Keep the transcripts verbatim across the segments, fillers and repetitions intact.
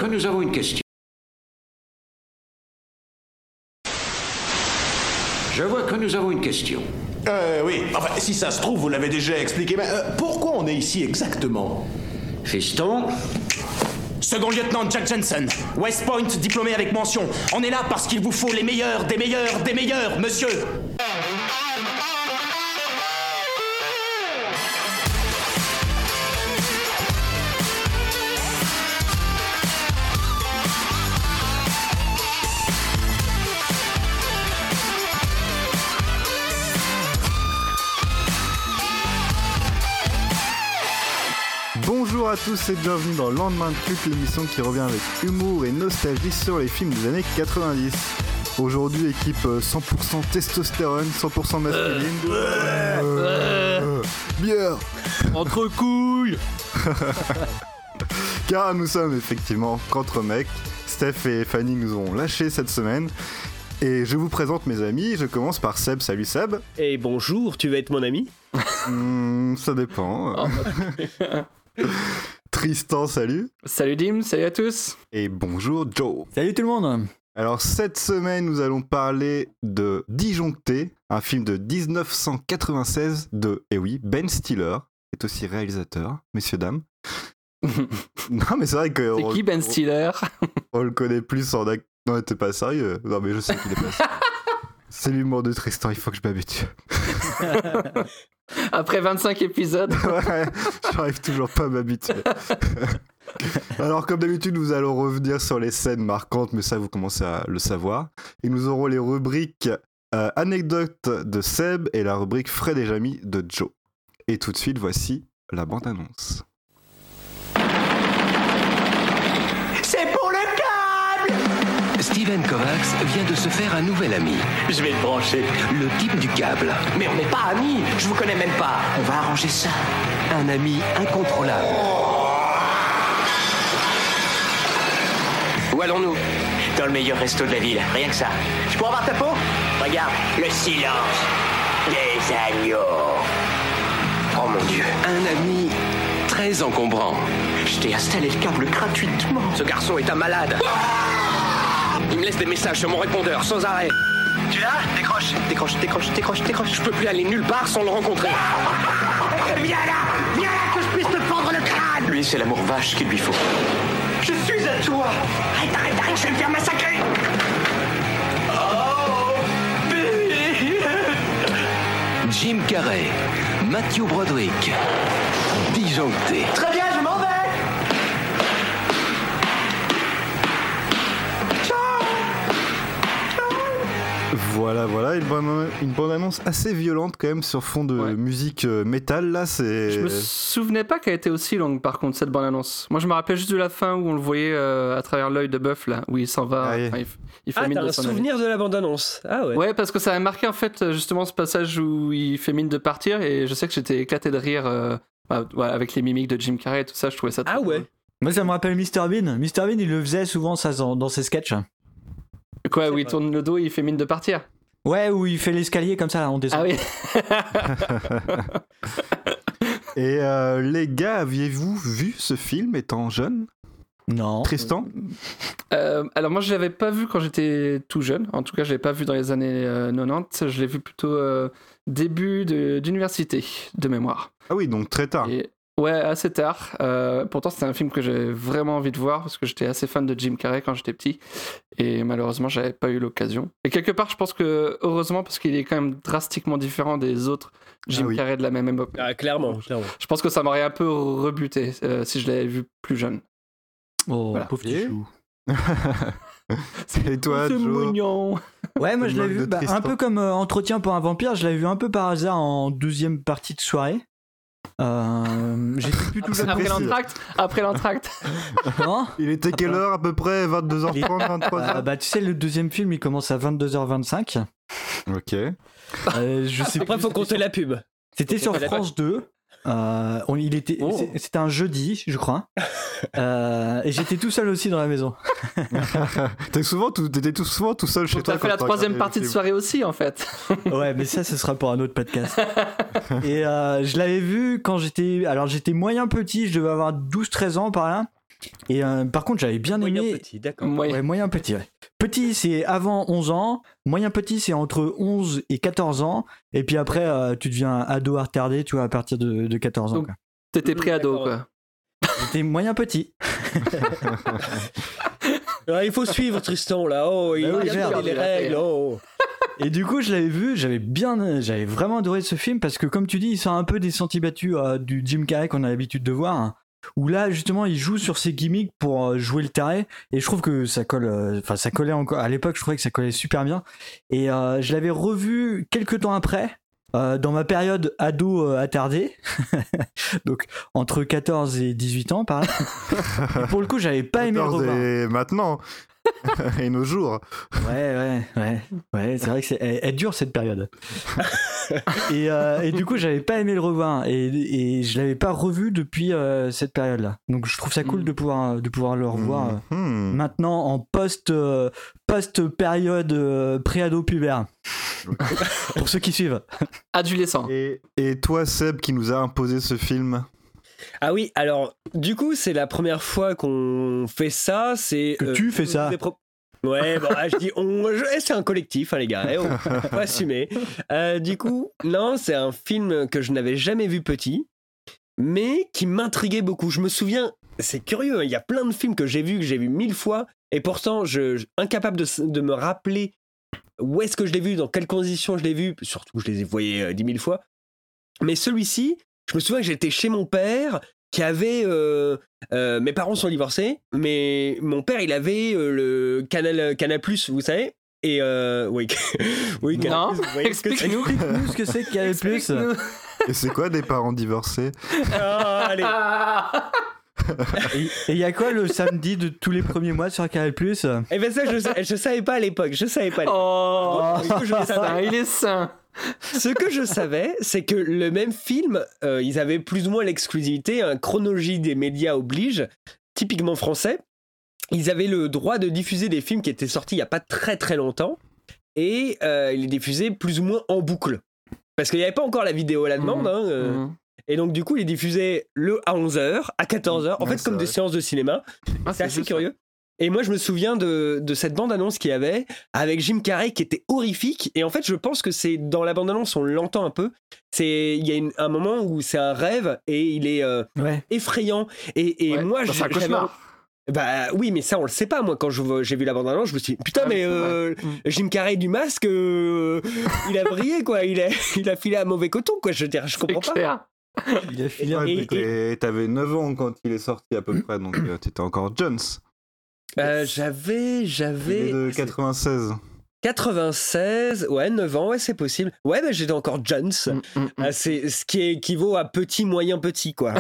nous avons une question. Je vois que nous avons une question. Euh, oui. Enfin, si ça se trouve, vous l'avez déjà expliqué, mais euh, pourquoi on est ici exactement? Fiston, Second lieutenant Jack Jensen, West Point, diplômé avec mention. On est là parce qu'il vous faut les meilleurs, des meilleurs, des meilleurs, monsieur. Bonjour à tous et bienvenue dans Lendemain de Culte, l'émission qui revient avec humour et nostalgie sur les films des années quatre-vingt-dix. Aujourd'hui, équipe cent pour cent testostérone, cent pour cent masculine. Euh, euh, bière entre couilles. Car nous sommes effectivement qu'entre mecs. Steph et Fanny nous ont lâchés cette semaine. Et je vous présente mes amis, je commence par Seb. Salut Seb. Et bonjour, tu veux être mon ami? mmh, Ça dépend. Oh, bah... Tristan, salut. Salut Dim, salut à tous. Et bonjour Joe. Salut tout le monde. Alors cette semaine, nous allons parler de Disjoncté, un film de dix-neuf cent quatre-vingt-seize de, eh oui, Ben Stiller, qui est aussi réalisateur, messieurs, dames. Non mais c'est vrai que... C'est qui Ben Stiller? On, on le connaît plus en... Ac- non, t'es pas sérieux? Non mais je sais qu'il est pas sérieux. C'est l'humour de Tristan, il faut que je m'habitue. Après vingt-cinq épisodes. Ouais, j'arrive toujours pas à m'habituer. Alors comme d'habitude, nous allons revenir sur les scènes marquantes, mais ça vous commencez à le savoir. Et nous aurons les rubriques euh, anecdotes de Seb et la rubrique Fred et Jamy de Joe. Et tout de suite, voici la bande-annonce. C'est pour le câble! Steven Kovacs vient de se faire un nouvel ami. Je vais le brancher. Le type du câble. Mais on n'est pas amis, je vous connais même pas. On va arranger ça. Un ami incontrôlable. Où allons-nous? Dans le meilleur resto de la ville, rien que ça. Je pourrais avoir ta peau? Regarde, le silence des agneaux. Oh mon Dieu. Un ami très encombrant. Je t'ai installé le câble gratuitement. Ce garçon est un malade. Il me laisse des messages sur mon répondeur sans arrêt. Tu l'as? Décroche, décroche, décroche, décroche, décroche. Je peux plus aller nulle part sans le rencontrer. Viens là, viens là que je puisse te fendre le crâne. Lui, c'est l'amour vache qu'il lui faut. Je suis à toi. Arrête, arrête, arrête, je vais me faire massacrer. Oh, baby. Jim Carrey, Matthew Broderick, Disjoncté. Très bien, je m'en vais. Voilà, voilà, une bonne, une bonne annonce assez violente quand même sur fond de ouais. musique euh, métal, là, c'est... Je me souvenais pas qu'elle était aussi longue, par contre, cette bonne annonce. Moi, je me rappelle juste de la fin où on le voyait euh, à travers l'œil de bœuf, là, où il s'en va. Ah, enfin, il, il fait ah mine t'as de un s'en souvenir aller. de la bande-annonce. Ah ouais. Ouais, parce que ça a marqué, en fait, justement, ce passage où il fait mine de partir, et je sais que j'étais éclaté de rire euh, bah, ouais, avec les mimiques de Jim Carrey et tout ça, je trouvais ça très Ah ouais. cool. Moi, ça me rappelle mister Bean. mister Bean, il le faisait souvent, ça, dans, dans ses sketchs. Quoi, C'est où il vrai. tourne le dos et il fait mine de partir? Ouais, où il fait l'escalier comme ça, là, on descend. Ah oui. Et euh, les gars, aviez-vous vu ce film étant jeune? Non. Tristan? euh, Alors moi je l'avais pas vu quand j'étais tout jeune, en tout cas je l'ai pas vu dans les années euh, quatre-vingt-dix, je l'ai vu plutôt euh, début de, d'université de mémoire. Ah oui, donc très tard. Et, ouais, assez tard. Euh, pourtant c'était un film que j'avais vraiment envie de voir parce que j'étais assez fan de Jim Carrey quand j'étais petit et malheureusement j'avais pas eu l'occasion. Et quelque part je pense que heureusement parce qu'il est quand même drastiquement différent des autres Jim ah oui. Carrey de la même époque. Ah, clairement, clairement. Je pense que ça m'aurait un peu rebuté euh, si je l'avais vu plus jeune. Oh, Voilà. pauvre petit chou. Et toi, C'est Joe? mignon. Ouais, moi je l'ai Moque de vu bah, un Tristan. peu comme euh, Entretien pour un vampire, je l'avais vu un peu par hasard en deuxième partie de soirée. Euh, j'étais plus tout jeune. Après précis. l'entracte, après l'entracte. Non Il était quelle heure à peu près? Vingt-deux heures trente, vingt-trois heures? Euh, bah tu sais, le deuxième film il commence à vingt-deux heures vingt-cinq. Ok. Euh, je sais Après, plus, faut c'était compter sur- la pub. C'était sur compter la France deux. Euh, on, il était, Oh. c'est- c'était un jeudi, je crois. Euh, et j'étais tout seul aussi dans la maison. T'es souvent tout, t'étais tout souvent tout seul chez Donc toi. t'as fait quand la t'as troisième regardé partie le de film. soirée aussi en fait. Ouais, mais ça, ce sera pour un autre podcast. Et euh, je l'avais vu quand j'étais. Alors, j'étais moyen petit, je devais avoir douze treize ans par là. Et euh, par contre, j'avais bien Moyen aimé. petit, d'accord. Moyen. Ouais, moyen petit, ouais. Petit, c'est avant onze ans. Moyen petit, c'est entre onze et quatorze ans. Et puis après, euh, tu deviens ado retardé, tu vois, à partir de, de quatorze ans. Donc, Quoi. T'étais Mmh, pré-ado, d'accord. quoi. J'étais moyen petit. Ah, il faut suivre Tristan là. Oh, il Bah oui, il a merde, les il a fait. règles. Oh. Et du coup, je l'avais vu, j'avais bien, j'avais vraiment adoré ce film parce que, comme tu dis, il sort un peu des sentiers battus euh, du Jim Carrey qu'on a l'habitude de voir. Hein, où là, justement, il joue sur ses gimmicks pour euh, jouer le taré. Et je trouve que ça colle, enfin, ça collait encore. À l'époque, je trouvais que ça collait super bien. Et euh, je l'avais revu quelques temps après. Euh, dans ma période ado euh, attardé, donc entre quatorze et dix-huit ans par là. Et pour le coup, j'avais pas aimé le quatorze revoir. et maintenant. Et nos jours. Ouais, ouais, ouais, ouais, c'est vrai que c'est, elle, elle dure cette période. et, euh, et du coup, j'avais pas aimé le revoir et, et je l'avais pas revu depuis euh, cette période-là. Donc, je trouve ça cool Mm. de pouvoir de pouvoir le revoir euh, Mhm. maintenant en post euh, post période euh, pré-ado pubère. Pour ceux qui suivent. Adolescent. Et, et toi, Seb, qui nous a imposé ce film. Ah oui, alors du coup c'est la première fois qu'on fait ça. C'est Que tu fais je ça. vous ai pro- Ouais, bon, ah, je dis on, je- eh, c'est un collectif, hein, les gars. Eh, on faut assumer. Euh, du coup, non, c'est un film que je n'avais jamais vu petit, mais qui m'intriguait beaucoup. Je me souviens, c'est curieux, il y a plein de films que j'ai vus, que j'ai vus mille fois, et pourtant, je, je incapable de, s- de me rappeler où est-ce que je l'ai vu, dans quelles conditions je l'ai vu. Surtout, je les ai voyés euh, dix mille fois. Mais celui-ci, je me souviens que j'étais chez mon père, qui avait... euh, euh, mes parents sont divorcés, mais mon père, il avait euh, le Canal, Canal+, vous savez. Et euh, oui, oui, Canal+, Non, vous voyez ce que c'est. explique-nous. Explique-nous ce que c'est qu'il y avait plus. Explique-nous. Et c'est quoi des parents divorcés? Ah, allez. Ah. Et il y a quoi le samedi de tous les premiers mois sur Canal+. Et ben ça, je, sa- je savais pas à l'époque, je savais pas. à l'époque. Oh, Du coup, je le savais. sain, il est sain. Ce que je savais, c'est que le même film, euh, ils avaient plus ou moins l'exclusivité, un chronologie des médias oblige, typiquement français. Ils avaient le droit de diffuser des films qui étaient sortis il y a pas très très longtemps, et euh, ils les diffusaient plus ou moins en boucle. Parce qu'il n'y avait pas encore la vidéo à la demande, Mhm. hein, euh, Mhm. et donc du coup ils les diffusaient le à onze heures, à quatorze heures, en Ouais, fait c'est comme des vrai. séances de cinéma. Ah, C'est assez juste- curieux. Et moi, je me souviens de, de cette bande-annonce qu'il y avait avec Jim Carrey qui était horrifique. Et en fait, je pense que c'est dans la bande-annonce, on l'entend un peu. C'est il y a une- un moment où c'est un rêve et il est euh, Ouais. effrayant. Et, et Ouais, moi, bah, c'est un j'avais- cauchemar. Bah oui, mais ça, on le sait pas. Moi, quand je- j'ai vu la bande-annonce, je me suis dit, putain, Ah, mais c'est euh, vrai. Mm. Jim Carrey du masque, euh, il a brillé, quoi. Il a, il a filé à mauvais coton, quoi. Je veux dire, je comprends C'est pas. clair. Il a filé un Ouais, Et- et t'avais neuf ans quand il est sorti à peu près, donc euh, t'étais encore Jones. Euh, j'avais, Il est j'avais. de quatre-vingt-seize. quatre-vingt-seize, ouais, neuf ans, ouais, c'est possible. Ouais, bah, j'étais encore Jones. Mm, mm, mm. Ah, c'est ce qui équivaut à petit, moyen, petit, quoi.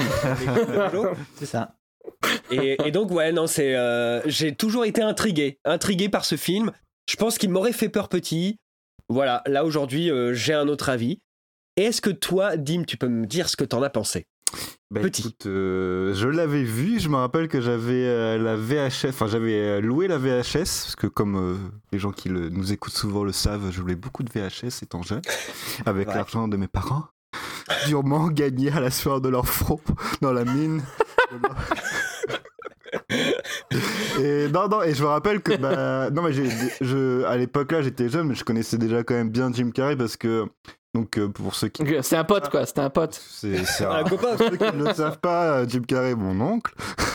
C'est ça. et, et donc, ouais, non, c'est. euh, j'ai toujours été intrigué. Intrigué par ce film. Je pense qu'il m'aurait fait peur petit. Voilà, là, aujourd'hui, euh, j'ai un autre avis. Et est-ce que toi, Dim, tu peux me dire ce que t'en as pensé? Bah, Petit. écoute, euh, je l'avais vu, je me rappelle que j'avais euh, la V H S, enfin j'avais euh, loué la V H S, parce que comme euh, les gens qui le- nous écoutent souvent le savent, je voulais beaucoup de V H S étant jeune, avec Ouais. l'argent de mes parents, durement gagné à la sueur de leur front dans la mine. Et non, non, et je me rappelle que, bah, non, mais j'ai, je, à l'époque là, j'étais jeune, mais je connaissais déjà quand même bien Jim Carrey parce que, donc, euh, pour ceux qui. Ok, c'est un pote, quoi. C'était un pote. C'est, c'est Un un- copain. pour ceux qui ne le savent pas, euh, Jim Carrey, mon oncle.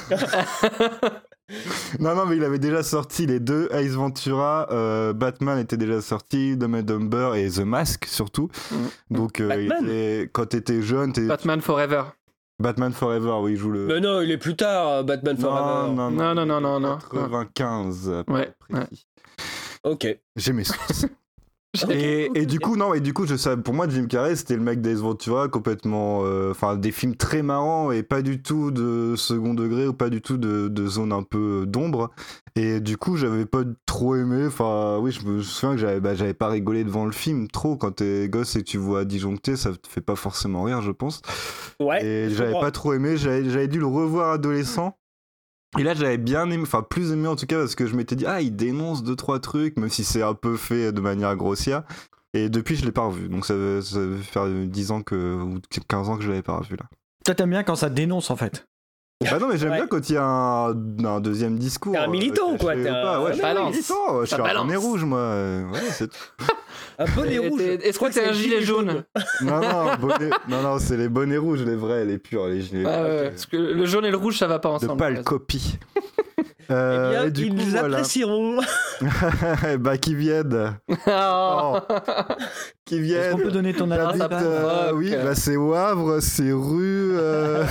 Non, non, mais il avait déjà sorti les deux, Ace Ventura, euh, Batman était déjà sorti, Dumb and Dumber et The Mask surtout. Mm. Donc, euh, il Batman était- quand t'étais jeune, t'es... Batman Forever. Batman Forever, oui, il joue le. Mais non, il est plus tard, euh, Batman Forever. non, non, Non, non, non, non, non. quatre-vingt-quinze, à peu Ouais, près précis. Ok. J'ai mes sources. Et, et du coup, non, et du coup, je savais, pour moi, Jim Carrey, c'était le mec d'Ace Ventura, complètement. Enfin, des films très marrants et pas du tout de second degré ou pas du tout de, de zone un peu d'ombre. Et du coup, j'avais pas trop aimé. Enfin, oui, je me souviens que j'avais, bah, j'avais pas rigolé devant le film trop. Quand t'es gosse et que tu vois disjoncté, ça te fait pas forcément rire, je pense. Ouais. Et je j'avais comprends. pas trop aimé. J'avais, j'avais dû le revoir adolescent. Et là, j'avais bien aimé, enfin plus aimé en tout cas, parce que je m'étais dit, ah, il dénonce deux, trois trucs, même si c'est un peu fait de manière grossière. Et depuis, je l'ai pas revu. Donc ça veut, ça veut faire dix ans que, ou quinze ans que je l'avais pas revu là. Toi, t'aimes bien quand ça dénonce en fait. Bah non, mais j'aime Ouais. bien quand il y a un, un deuxième discours. T'es un militant, euh, quoi, caché t'es ou un- pas. Ouais, un je suis un balance. militant. Je Ça suis un balance. bonnet rouge, moi. euh, Ouais, c'est tout. Un bonnet Et rouge. t'es- Est-ce que Je t'es crois un c'est gilet jaune? Non, non, bonnet... non, non, c'est les bonnets rouges, les vrais, les purs, les gilets. Ouais, ouais, parce que le jaune et le rouge, ça va pas De ensemble. pâle copie. Euh, Eh bien, et du ils coup, voilà. apprécieront. Bah, qui viennent. Oh. Oh. Qui Est-ce viennent. qu'on peut donner ton adresse T'habites, pas euh, Fuck. oui, bah c'est au Havre, c'est rue. euh,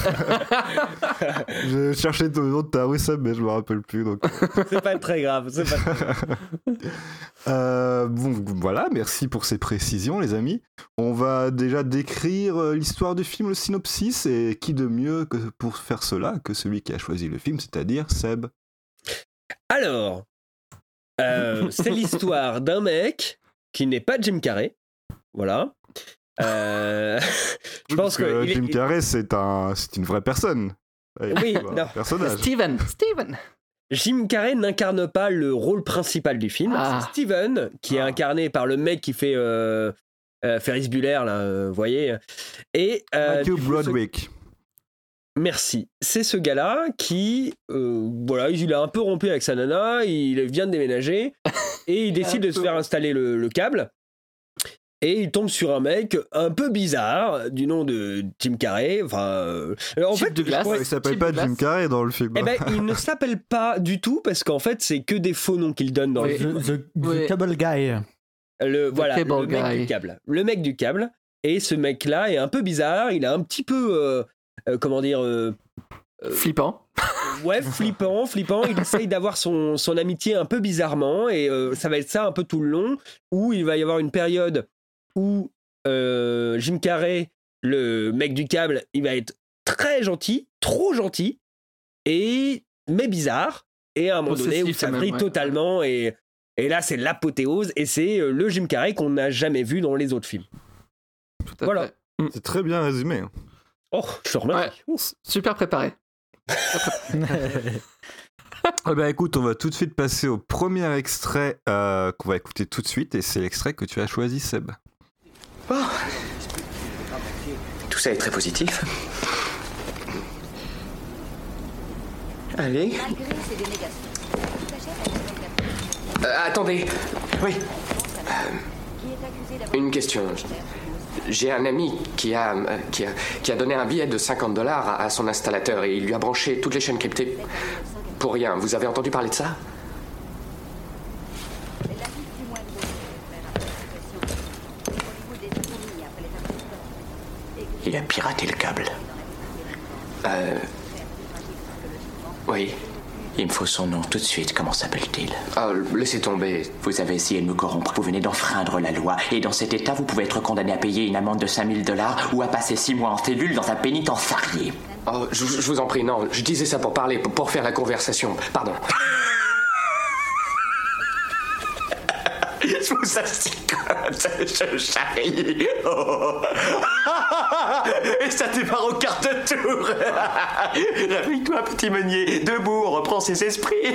je cherchais le nom de ta rue, Seb, mais je me rappelle plus. Donc, C'est pas très grave. C'est pas très grave. euh, bon, voilà, merci pour ces précisions, les amis. On va déjà décrire euh, l'histoire du film, le synopsis, et qui de mieux que pour faire cela que celui qui a choisi le film, c'est-à-dire Seb. Alors, euh, c'est l'histoire d'un mec qui n'est pas Jim Carrey. Voilà. Euh, je pense Parce que que. il est- Jim Carrey, c'est un, c'est une vraie personne. Ouais, Oui, un non. personnage. Steven, Steven. Jim Carrey n'incarne pas le rôle principal du film. Ah. C'est Steven, qui est incarné par le mec qui fait euh, euh, Ferris Bueller, là, euh, vous voyez. Et, euh, Matthew du coup, ce- Broderick. Merci. C'est ce gars-là qui, euh, voilà, il a un peu rompu avec sa nana, il vient de déménager et il décide de se faire installer le, le câble. Et il tombe sur un mec un peu bizarre du nom de Jim Carrey. Enfin, euh, en Type fait, de glace. je pourrais- Il s'appelle Type pas de Jim glace. Carrey dans le film. eh ben, il ne s'appelle pas du tout parce qu'en fait, c'est que des faux noms qu'il donne dans Oui. le The, film. the- the Ouais. Cable Guy. Le, voilà, cable le mec guy. du câble. Le mec du câble. Et ce mec-là est un peu bizarre. Il est un petit peu, euh, euh, comment dire, euh, Flippant. ouais, flippant, flippant. Il essaye d'avoir son, son amitié un peu bizarrement. Et euh, ça va être ça un peu tout le long. Où il va y avoir une période où euh, Jim Carrey, le mec du câble, il va être très gentil, trop gentil, et, mais bizarre. Et à un moment donné où Possessif, ça même, brille ouais. totalement. Et, et là, c'est l'apothéose. Et c'est euh, le Jim Carrey qu'on n'a jamais vu dans les autres films. Tout à Voilà. fait. C'est très bien résumé. Oh, je te remercie. Ouais. Super préparé. Eh ben écoute, on va tout de suite passer au premier extrait euh, qu'on va écouter tout de suite, et c'est l'extrait que tu as choisi, Seb. Tout ça est très positif. Allez. Euh, attendez. Oui. Euh, une question. J'ai un ami qui a, euh, qui a, qui a donné un billet de cinquante dollars à, à son installateur et il lui a branché toutes les chaînes cryptées. Pour rien. Vous avez entendu parler de ça? Il a piraté le câble. Euh... Oui. Il me faut son nom tout de suite. Comment s'appelle-t-il? Ah, laissez tomber. Vous avez essayé de me corrompre. Vous venez d'enfreindre la loi. Et dans cet état, vous pouvez être condamné à payer une amende de cinq mille dollars ou à passer six mois en cellule dans un pénitentiaire. Oh, je, je vous en prie, non. Je disais ça pour parler, pour, pour faire la conversation. Pardon. Je vous assure que je charrie. Oh. Et ça démarre au quart de tour. Réveille-toi, petit meunier. Debout, on reprend ses esprits.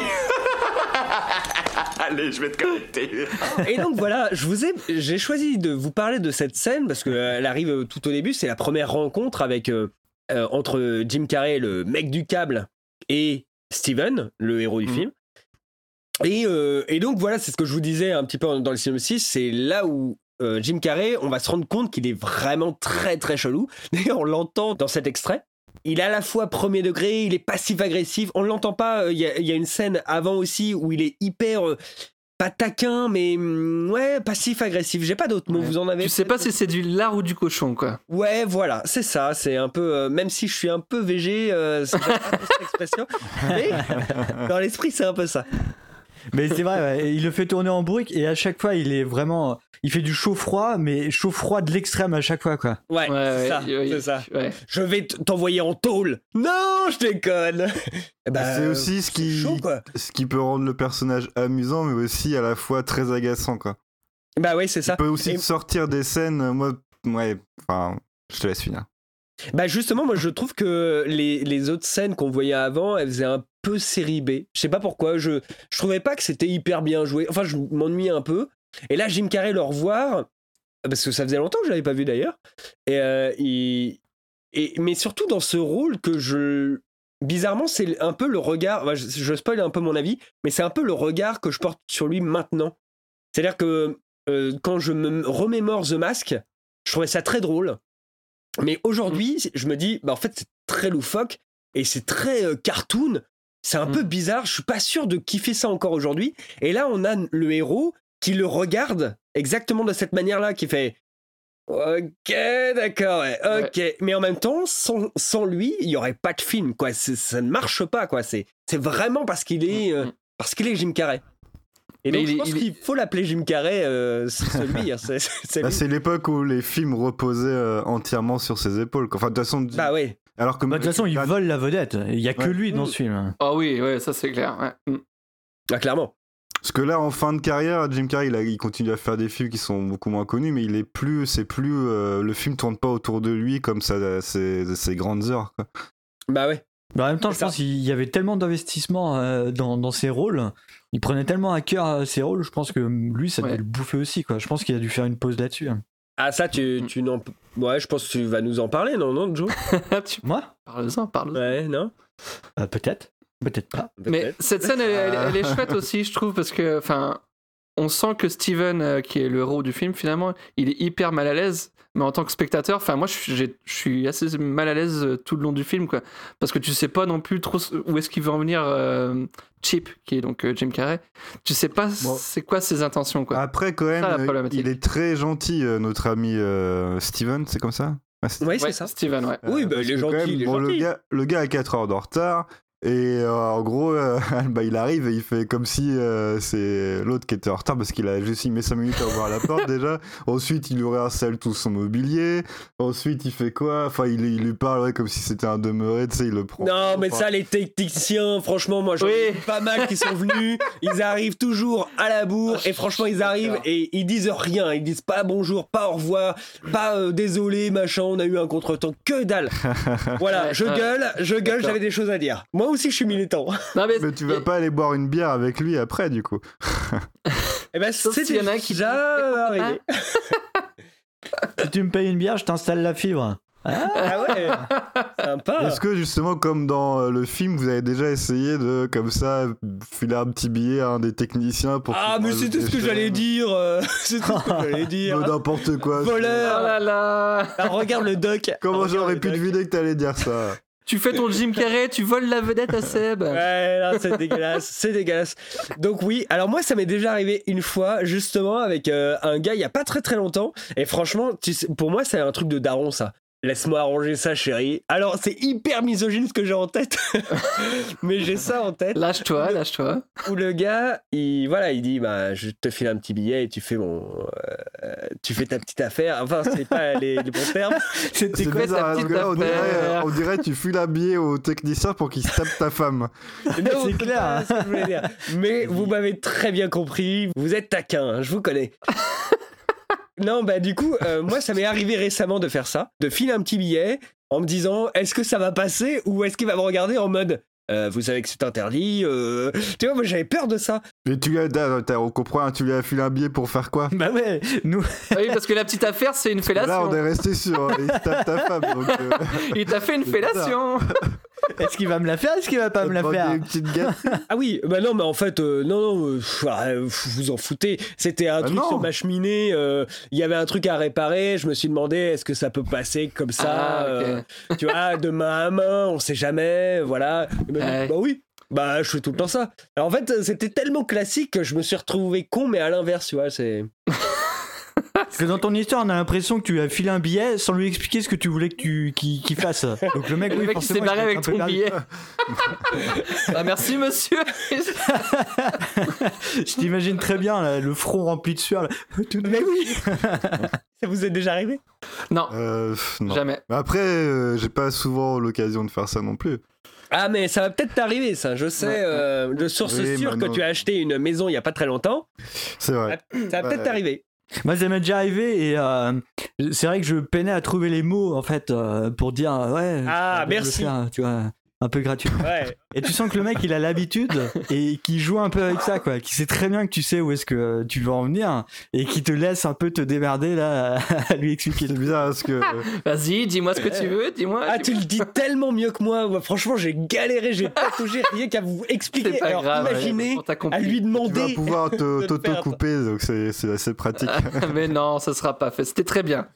Allez, je vais te connecter. Et donc voilà, je vous ai, j'ai choisi de vous parler de cette scène parce qu'elle arrive tout au début. C'est la première rencontre avec euh, euh, entre Jim Carrey, le mec du câble, et Steven, le héros du Mmh. film. Et, euh, et donc voilà, c'est ce que je vous disais un petit peu dans le synopsis. C'est là où euh, Jim Carrey, on va se rendre compte qu'il est vraiment très très chelou. D'ailleurs, on l'entend dans cet extrait. Il est à la fois premier degré, il est passif-agressif. On ne l'entend pas. Il euh, y, y a une scène avant aussi où il est hyper. Euh, pas taquin, mais mm, ouais, passif-agressif. J'ai pas d'autres mots, Ouais. vous en avez? Tu sais pas si c'est du lard ou du cochon, quoi. Ouais, voilà, c'est ça. C'est un peu. Euh, même si je suis un peu végé, euh, c'est pas trop cette expression. Mais dans l'esprit, c'est un peu ça. Mais c'est vrai, ouais, il le fait tourner en brique et à chaque fois il est vraiment. Il fait du chaud-froid, mais chaud-froid de l'extrême à chaque fois, quoi. Ouais, Ouais, c'est ouais, ça. ouais, c'est ça. ouais. Je vais t- t'envoyer en tôle. Non, je déconne. Eh ben, c'est aussi ce c'est qui, chaud, quoi. ce qui peut rendre le personnage amusant, mais aussi à la fois très agaçant, quoi. Bah ouais, c'est ça. Il peut aussi Et- te sortir des scènes, euh, moi, ouais, enfin, je te laisse finir. Bah justement, moi je trouve que les, les autres scènes qu'on voyait avant, elles faisaient un peu série B. Je sais pas pourquoi, je, je trouvais pas que c'était hyper bien joué. Enfin, je m'ennuyais un peu. Et là, Jim Carrey le revoir, parce que ça faisait longtemps que je l'avais pas vu d'ailleurs. Et, euh, il- et, mais surtout dans ce rôle que je bizarrement, c'est un peu le regard. Bah, je, je spoil un peu mon avis, mais c'est un peu le regard que je porte sur lui maintenant. C'est-à-dire que euh, quand je me remémore The Mask, je trouvais ça très drôle. Mais aujourd'hui, je me dis, bah, en fait, c'est très loufoque et c'est très euh, cartoon. C'est un mm. peu bizarre. Je suis pas sûr de kiffer ça encore aujourd'hui. Et là, on a le héros qui le regarde exactement de cette manière-là, qui fait ok, d'accord, ouais, ok. Ouais. Mais en même temps, sans, sans lui, il y aurait pas de film, quoi. C'est, ça ne marche pas, quoi. C'est, c'est vraiment parce qu'il est, euh, parce qu'il est Jim Carrey. Et donc, je pense qu'il faut l'appeler Jim Carrey, euh, c'est lui. Hein, c'est, c'est, bah, c'est l'époque où les films reposaient euh, entièrement sur ses épaules. Enfin, de toute façon. Bah ouais. Alors que bah, de toute façon, il vole la vedette. Il y a que ouais. lui dans ce film. Ah oh oui, ouais, ça c'est clair. Ouais. Ah, clairement. Parce que là, en fin de carrière, Jim Carrey, il, a, il continue à faire des films qui sont beaucoup moins connus, mais il est plus, c'est plus, euh, le film tourne pas autour de lui comme ça, ses, ses grandes heures. Quoi. Bah ouais. Bah en même temps, c'est je ça. pense qu'il y avait tellement d'investissement euh, dans, dans ses rôles, il prenait tellement à cœur euh, ses rôles, je pense que lui, ça devait ouais. le bouffer aussi, quoi. Je pense qu'il a dû faire une pause là-dessus. Hein. Ah ça, tu, tu n'en... Ouais, je pense que tu vas nous en parler, non, non, Joe tu... Moi Parle-en, parle-en. Ouais, non euh, Peut-être. Peut-être pas. Peut-être. Mais cette scène, elle, elle, elle est chouette aussi, je trouve, parce que, enfin, on sent que Steven, euh, qui est le héros du film, finalement, il est hyper mal à l'aise. Mais en tant que spectateur, enfin, moi, je suis assez mal à l'aise tout le long du film, quoi, parce que tu sais pas non plus trop où est-ce qu'il veut en venir. Euh, Chip, qui est donc euh, Jim Carrey, tu sais pas bon. c'est quoi ses intentions, quoi. Après, quand même, euh, il est très gentil, euh, notre ami euh, Steven, c'est comme ça. Ouais, c'est, ouais, c'est ça. Steven, ouais. Oui, bah, il est gentil. Même, il est bon, gentil. Le, gars, le gars a quatre heures de retard. Et euh, en gros, euh, bah, il arrive et il fait comme si euh, c'est l'autre qui était en retard parce qu'il a juste mis cinq minutes à ouvrir la porte déjà. Ensuite, il lui réinsère tout son mobilier. Ensuite, il fait quoi? Enfin, il, il lui parle ouais, comme si c'était un demeuré, tu sais, il le prend. Non, mais ça, les techniciens, franchement, moi, j'en ai oui. pas mal qui sont venus. Ils arrivent toujours à la bourre et franchement, ils arrivent et ils disent rien. Ils disent pas bonjour, pas au revoir, pas euh, désolé, machin, on a eu un contretemps. Que dalle. Voilà, je gueule, je gueule, D'accord. J'avais des choses à dire. Moi aussi, je suis militant. Non, mais, mais tu vas pas aller boire une bière avec lui après, du coup. Eh ben, c'est si y en a qui déjà arrivé. Si tu me payes une bière, je t'installe la fibre. Ah, ah ouais, sympa. Est-ce que justement, comme dans le film, vous avez déjà essayé de, comme ça, filer un petit billet à un des techniciens pour... Ah, mais c'était ce que j'allais dire. Euh, c'est tout ce que j'allais dire. N'importe quoi. Voleur. Oh là là. Ah, regarde le doc. Comment regarde j'aurais pu deviner que t'allais dire ça? Tu fais ton Jim Carrey, tu voles la vedette à Seb. Ouais, non, c'est dégueulasse, c'est dégueulasse. Donc oui, alors moi ça m'est déjà arrivé une fois justement avec euh, un gars il y a pas très très longtemps et franchement, tu sais, pour moi c'est un truc de daron ça. Laisse-moi arranger ça, chérie. Alors, c'est hyper misogyne ce que j'ai en tête. Mais j'ai ça en tête. Lâche-toi, lâche-toi. Où le gars, il, voilà, il dit, bah, je te file un petit billet et tu fais mon, euh, tu fais ta petite affaire. Enfin, c'est pas les, les bons termes. C'était quoi ta petite affaire? On dirait, on dirait tu files un billet au technicien pour qu'il se tape ta femme. Non, c'est clair. C'est ce que je voulais dire. Mais vous m'avez très bien compris. Vous êtes taquin, hein, je vous connais. Non, bah du coup, euh, moi, ça m'est arrivé récemment de faire ça, de filer un petit billet en me disant, est-ce que ça va passer ou est-ce qu'il va me regarder en mode, euh, vous savez que c'est interdit. Euh... Tu vois, moi, j'avais peur de ça. Mais tu lui as, t'as, t'as, on comprend, tu lui as filé un billet pour faire quoi? Bah ouais, nous. Oui, parce que la petite affaire, c'est une fellation. Là, on est resté sur, il tape ta femme. Donc, euh... il t'a fait une fellation. Est-ce qu'il va me la faire? Est-ce qu'il va pas me la faire? Une petite guette. Ah oui, bah non, mais en fait, euh, non, non, euh, euh, vous en foutez. C'était un bah truc non. sur ma cheminée. Il euh, y avait un truc à réparer. Je me suis demandé, est-ce que ça peut passer comme ça, ah, okay. euh, tu vois, de main à main, on sait jamais, voilà. Il m'a dit, bah oui. Bah, je fais tout le temps ça. Alors en fait, c'était tellement classique que je me suis retrouvé con, mais à l'inverse, tu vois, c'est. Parce que dans ton histoire, on a l'impression que tu as filé un billet sans lui expliquer ce que tu voulais que tu, qu'il, qu'il fasse. Donc le mec, le oui, mec forcément, s'est barré avec ton billet. Ah, merci monsieur. Je t'imagine très bien là, le front rempli de sueur. Là. Mais oui. Ça vous est déjà arrivé? Non. Euh, non. Jamais. Après, euh, j'ai pas souvent l'occasion de faire ça non plus. Ah mais ça va peut-être t'arriver ça, je sais, ouais. euh, de source oui, sûre que tu as acheté une maison il y a pas très longtemps. C'est vrai. Ça va peut-être ouais. t'arriver. Moi ça m'est déjà arrivé et euh, c'est vrai que je peinais à trouver les mots en fait euh, pour dire ouais. Ah merci. Faire, tu vois. un peu gratuite. Ouais. Et tu sens que le mec il a l'habitude et qu'il joue un peu avec ça, quoi. Qui sait très bien que tu sais où est-ce que tu veux en venir et qui te laisse un peu te démerder là à lui expliquer. C'est bizarre parce que. Vas-y, dis-moi ce que tu veux, dis-moi. Ah, dis-moi. tu le dis tellement mieux que moi. Moi, franchement, j'ai galéré, j'ai pas touché rien qu'à vous expliquer. C'est pas Alors, grave, imaginez on t'a compris. à lui Tu demander. vas pouvoir te- de te faire t'auto-couper, donc c'est c'est assez pratique. Mais non, ça sera pas fait. C'était très bien.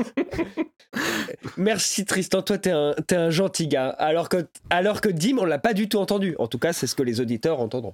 Merci Tristan, toi t'es un, t'es un gentil gars. Alors que, alors que Dim, on l'a pas du tout entendu. En tout cas, c'est ce que les auditeurs entendront.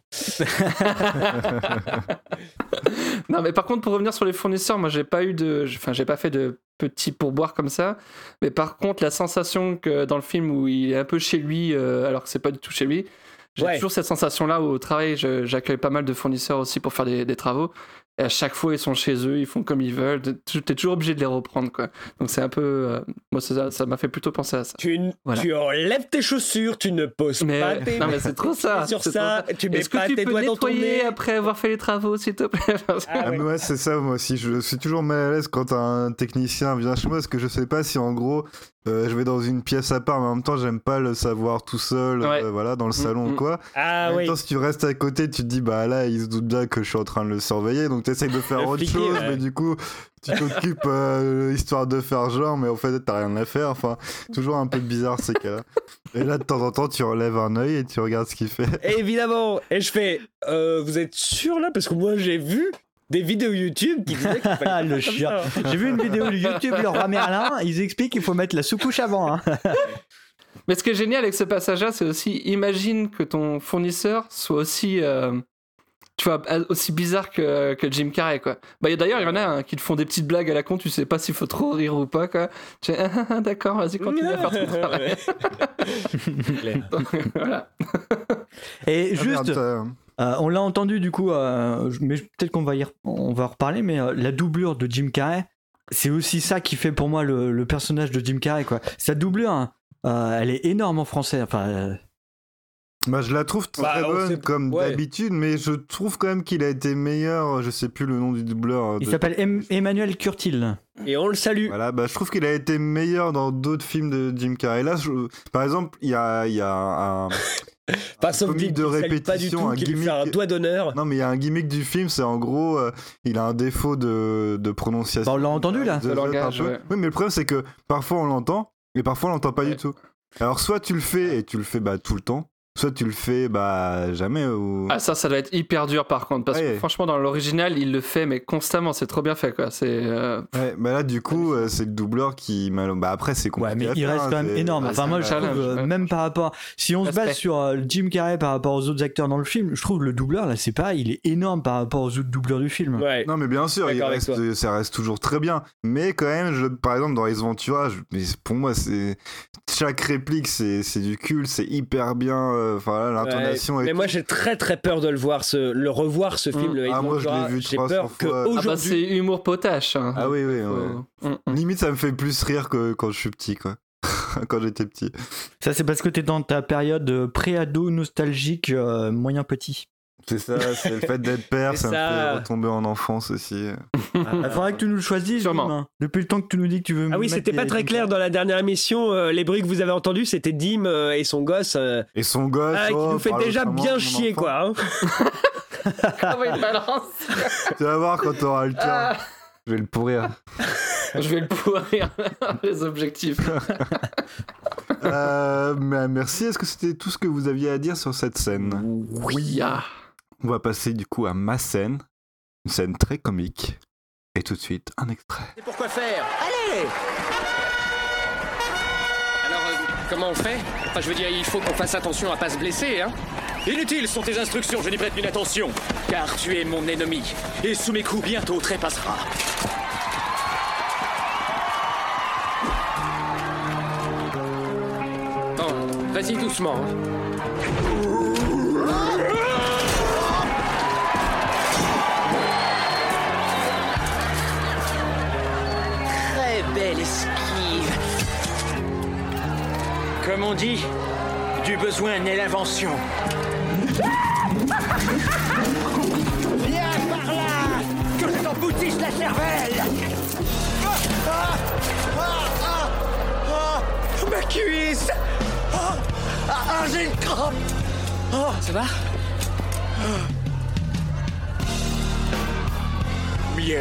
Non, mais par contre, pour revenir sur les fournisseurs, moi, j'ai pas eu de, enfin, j'ai pas fait de petits pourboires comme ça. Mais par contre, la sensation que dans le film où il est un peu chez lui, euh, alors que c'est pas du tout chez lui, j'ai Ouais. toujours cette sensation-là où au travail, je- j'accueille pas mal de fournisseurs aussi pour faire des, des travaux. Et à chaque fois, ils sont chez eux, ils font comme ils veulent. Tu es toujours obligé de les reprendre, quoi. Donc c'est un peu, euh, moi, ça, ça m'a fait plutôt penser à ça. Tu, Voilà. tu enlèves tes chaussures, tu ne poses Mais pas tes non, mais c'est trop ça. sur c'est ça, trop ça. tu mets Est-ce que pas tu tes peux doigts dans ton nettoyer nez. après avoir fait les travaux, s'il te plaît? Ah Ah, ouais. mais ouais, c'est ça, moi aussi. Je suis toujours mal à l'aise quand un technicien vient chez moi parce que je sais pas si en gros euh, je vais dans une pièce à part, mais en même temps j'aime pas le savoir tout seul, Ouais. euh, voilà, dans le Mm, salon ou mm. quoi. Ah en même oui. temps, si tu restes à côté, tu te dis bah là il se doute bien que je suis en train de le surveiller, donc t'essayes de faire Le autre fliquer, chose, ouais. mais du coup tu t'occupes euh, histoire de faire genre, mais en fait t'as rien à faire. Enfin, toujours un peu bizarre ces cas-là. Et là de temps en temps tu relèves un œil et tu regardes ce qu'il fait. Et évidemment. Et je fais, euh, vous êtes sûr là? Parce que moi j'ai vu des vidéos YouTube qui disaient qu'il fallait Ah, pas le faire comme chien. ça. J'ai vu une vidéo de YouTube, le roi Merlin, ils expliquent qu'il faut mettre la sous-couche avant. Hein. Mais ce qui est génial avec ce passage-là, c'est aussi, imagine que ton fournisseur soit aussi, euh, tu vois, aussi bizarre que, que Jim Carrey, quoi. Bah, y a- d'ailleurs, il y en a hein, qui te font des petites blagues à la con, tu sais pas s'il faut trop rire ou pas, quoi. Tu fais, ah, ah, d'accord, vas-y, continue à faire ton travail. Donc, voilà. Et Ah, juste, merde, t'as- euh, on l'a entendu du coup, euh, mais peut-être qu'on va y re- on va en reparler, mais euh, la doublure de Jim Carrey, c'est aussi ça qui fait pour moi le, le personnage de Jim Carrey, quoi. Sa doublure, hein, euh, elle est énorme en français. Enfin, euh, Bah, je la trouve très Bah, on bonne sait- comme ouais. d'habitude, mais je trouve quand même qu'il a été meilleur. Je sais plus le nom du doubleur. il de- s'appelle Em- Emmanuel Curtil. Et on le salue. Voilà, bah, je trouve qu'il a été meilleur dans d'autres films de Jim Carrey. Là, je- par exemple, il y a, il y a un. Pas sauf comique Dim de qui salue pas du répétition, tout, un qui lui fait un gimmick. doigt d'honneur. Non, mais il y a un gimmick du film, c'est en gros, euh, il a un défaut de, de prononciation. Bah, on l'a entendu, là. De- Le de- langage, un peu. ouais. Oui, mais le problème, c'est que parfois on l'entend, et parfois on l'entend pas Ouais. du tout. Alors, soit tu le fais, et tu le fais bah, tout le temps, soit tu le fais bah, jamais. Ou... Ah, ça, ça doit être hyper dur par contre, parce Ouais. que franchement, dans l'original, il le fait, mais constamment, c'est trop bien fait, quoi. C'est. euh, Ouais, bah là, du coup, euh, c'est le doubleur qui. mal- Bah, après, c'est compliqué. Ouais, mais à il faire, reste hein, quand même c'est- énorme. Ah, Enfin, c'est moi, un je trouve, challenge, euh, ouais. même par rapport. Si on se base Respect. sur euh, Jim Carrey par rapport aux autres acteurs dans le film, je trouve le doubleur, là, c'est pareil, il est énorme par rapport aux autres doubleurs du film. Ouais. Non, mais bien sûr, il D'accord avec reste, ça reste toujours très bien. Mais quand même, je, par exemple, dans Ace Ventura, je- mais pour moi, c'est chaque réplique, c'est c'est du culte, c'est hyper bien. euh, Enfin, là, l'intonation Ouais. est. Mais moi j'ai très très peur de le voir, ce, le revoir ce film. Mm. Le Ace Ah, moi, je l'ai Ventura. vu J'ai trois peur cents fois. Ah bah, qu'aujourd'hui. c'est humour potache. Hein. Ah oui, oui. ouais. Faut- Mm, mm. Limite, ça me fait plus rire que quand je suis petit, quoi. Quand j'étais petit. Ça, c'est parce que t'es dans ta période euh, pré-ado nostalgique euh, moyen petit. C'est ça, c'est le fait d'être père, C'est ça, ça. me fait retomber en enfance aussi. Il faudrait que tu nous le choisisses, Sûrement. Dim, hein. Depuis le temps que tu nous dis que tu veux. Ah oui, mettre c'était pas des- très clair dans la dernière émission. euh, les bruits que vous avez entendus, c'était Dim euh, et son gosse euh, Et son gosse, ah, qui oh, nous fait parle déjà autrement bien de mon chier, enfant. quoi. hein. Ah oui, balance. Tu vas voir quand t'auras le temps. Ah. Je vais le pourrir. Je vais le pourrir, les objectifs. Euh, mais merci, est-ce que c'était tout ce que vous aviez à dire sur cette scène? Oui. Ah. On va passer du coup à ma scène, une scène très comique. Et tout de suite, un extrait. C'est pourquoi faire? Allez! Alors, euh, comment on fait? Enfin, je veux dire, il faut qu'on fasse attention à pas se blesser, hein? Inutiles sont tes instructions, je n'y prête nulle attention. Car tu es mon ennemi. Et sous mes coups, bientôt trépassera. Bon, vas-y doucement. hein. Très belle esquive. Comme on dit, du besoin naît l'invention. Viens par là, que je t'emboutisse la cervelle. Ah, ah, ah, ah, ma cuisse. Ah, Ah, j'ai une crampe. Oh, ça va? Mieux.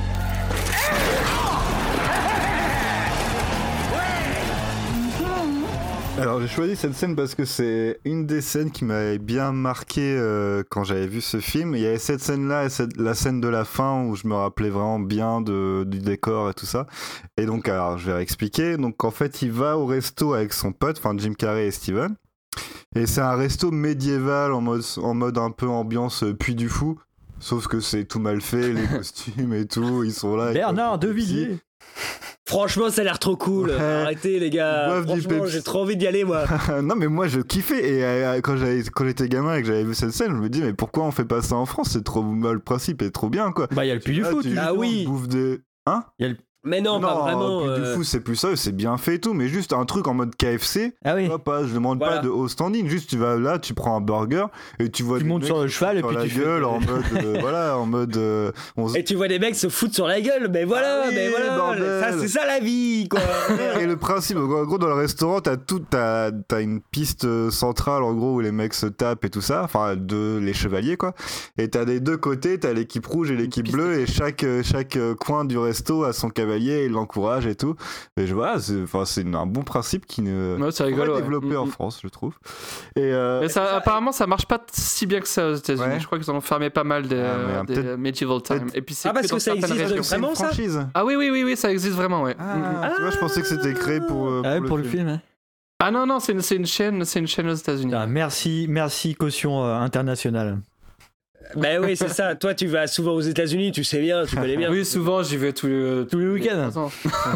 Alors j'ai choisi cette scène parce que c'est une des scènes qui m'avait bien marqué euh, quand j'avais vu ce film. Il y avait cette scène-là et cette, la scène de la fin où je me rappelais vraiment bien de, du décor et tout ça. Et donc alors je vais réexpliquer. Donc en fait il va au resto avec son pote, enfin Jim Carrey et Steven. Et c'est un resto médiéval en mode, en mode un peu ambiance euh, Puy du Fou. Sauf que c'est tout mal fait, les costumes et tout, ils sont là. Bernard de Villiers. Franchement, ça a l'air trop cool. Ouais. Arrêtez, les gars. Franchement, j'ai trop envie d'y aller, moi. Non, mais moi, je kiffais. Et euh, quand, j'avais, quand j'étais gamin et que j'avais vu cette scène, je me dis, mais pourquoi on fait pas ça en France? C'est trop, le principe est trop bien, quoi. Bah, il y a le Puy du Fou. Tu, ah oui. Bouffe des... Hein? Il y a le... Mais non, non, pas vraiment. Puy euh... du Fou, c'est plus ça, c'est bien fait et tout, mais juste un truc en mode K F C. Ah oui. Pas, je demande voilà. pas de haut standing, juste tu vas là, tu prends un burger et tu vois. Tu montes sur le cheval et puis la tu gueule fais... en mode, euh, voilà, en mode. Euh, on... Et tu vois des mecs se foutre sur la gueule, mais voilà, ah oui, mais voilà. bordel. Ça, c'est ça la vie, quoi. Et le principe, en gros, dans le restaurant, t'as tout, t'as, t'as une piste centrale, en gros, où les mecs se tapent et tout ça, enfin, de les chevaliers, quoi. Et t'as des deux côtés, t'as l'équipe rouge et l'équipe bleue, et chaque, chaque coin du resto a son cavalier, il l'encourage et tout. Et je vois, c'est, enfin, c'est un bon principe qui ne Ouais, c'est rigolo, pourrait ouais. développer en Mm-hmm. France, je trouve. Et euh, Mais ça, apparemment, ça marche pas si bien que ça aux États-Unis. Ouais. Je crois qu'ils en ont fermé pas mal des, Ah, mais des peut-être- Medieval Time. peut-être- Et puis c'est Ah, parce que dans que ça certaines existe régions. c'est une vraiment, ça franchise. Ah oui, oui, oui, oui, ça existe vraiment, ouais. Ah, Mm-hmm. tu vois, je pensais que c'était créé pour, euh, Ah ouais, pour le film. hein. Ah non, non, c'est une, c'est une chaîne, c'est une chaîne aux États-Unis. Putain, merci, merci caution euh, internationale. Bah oui, c'est ça. Toi, tu vas souvent aux États-Unis, tu sais bien, tu connais bien. Oui, souvent, j'y vais tous les, Tous les week-ends. trois ans.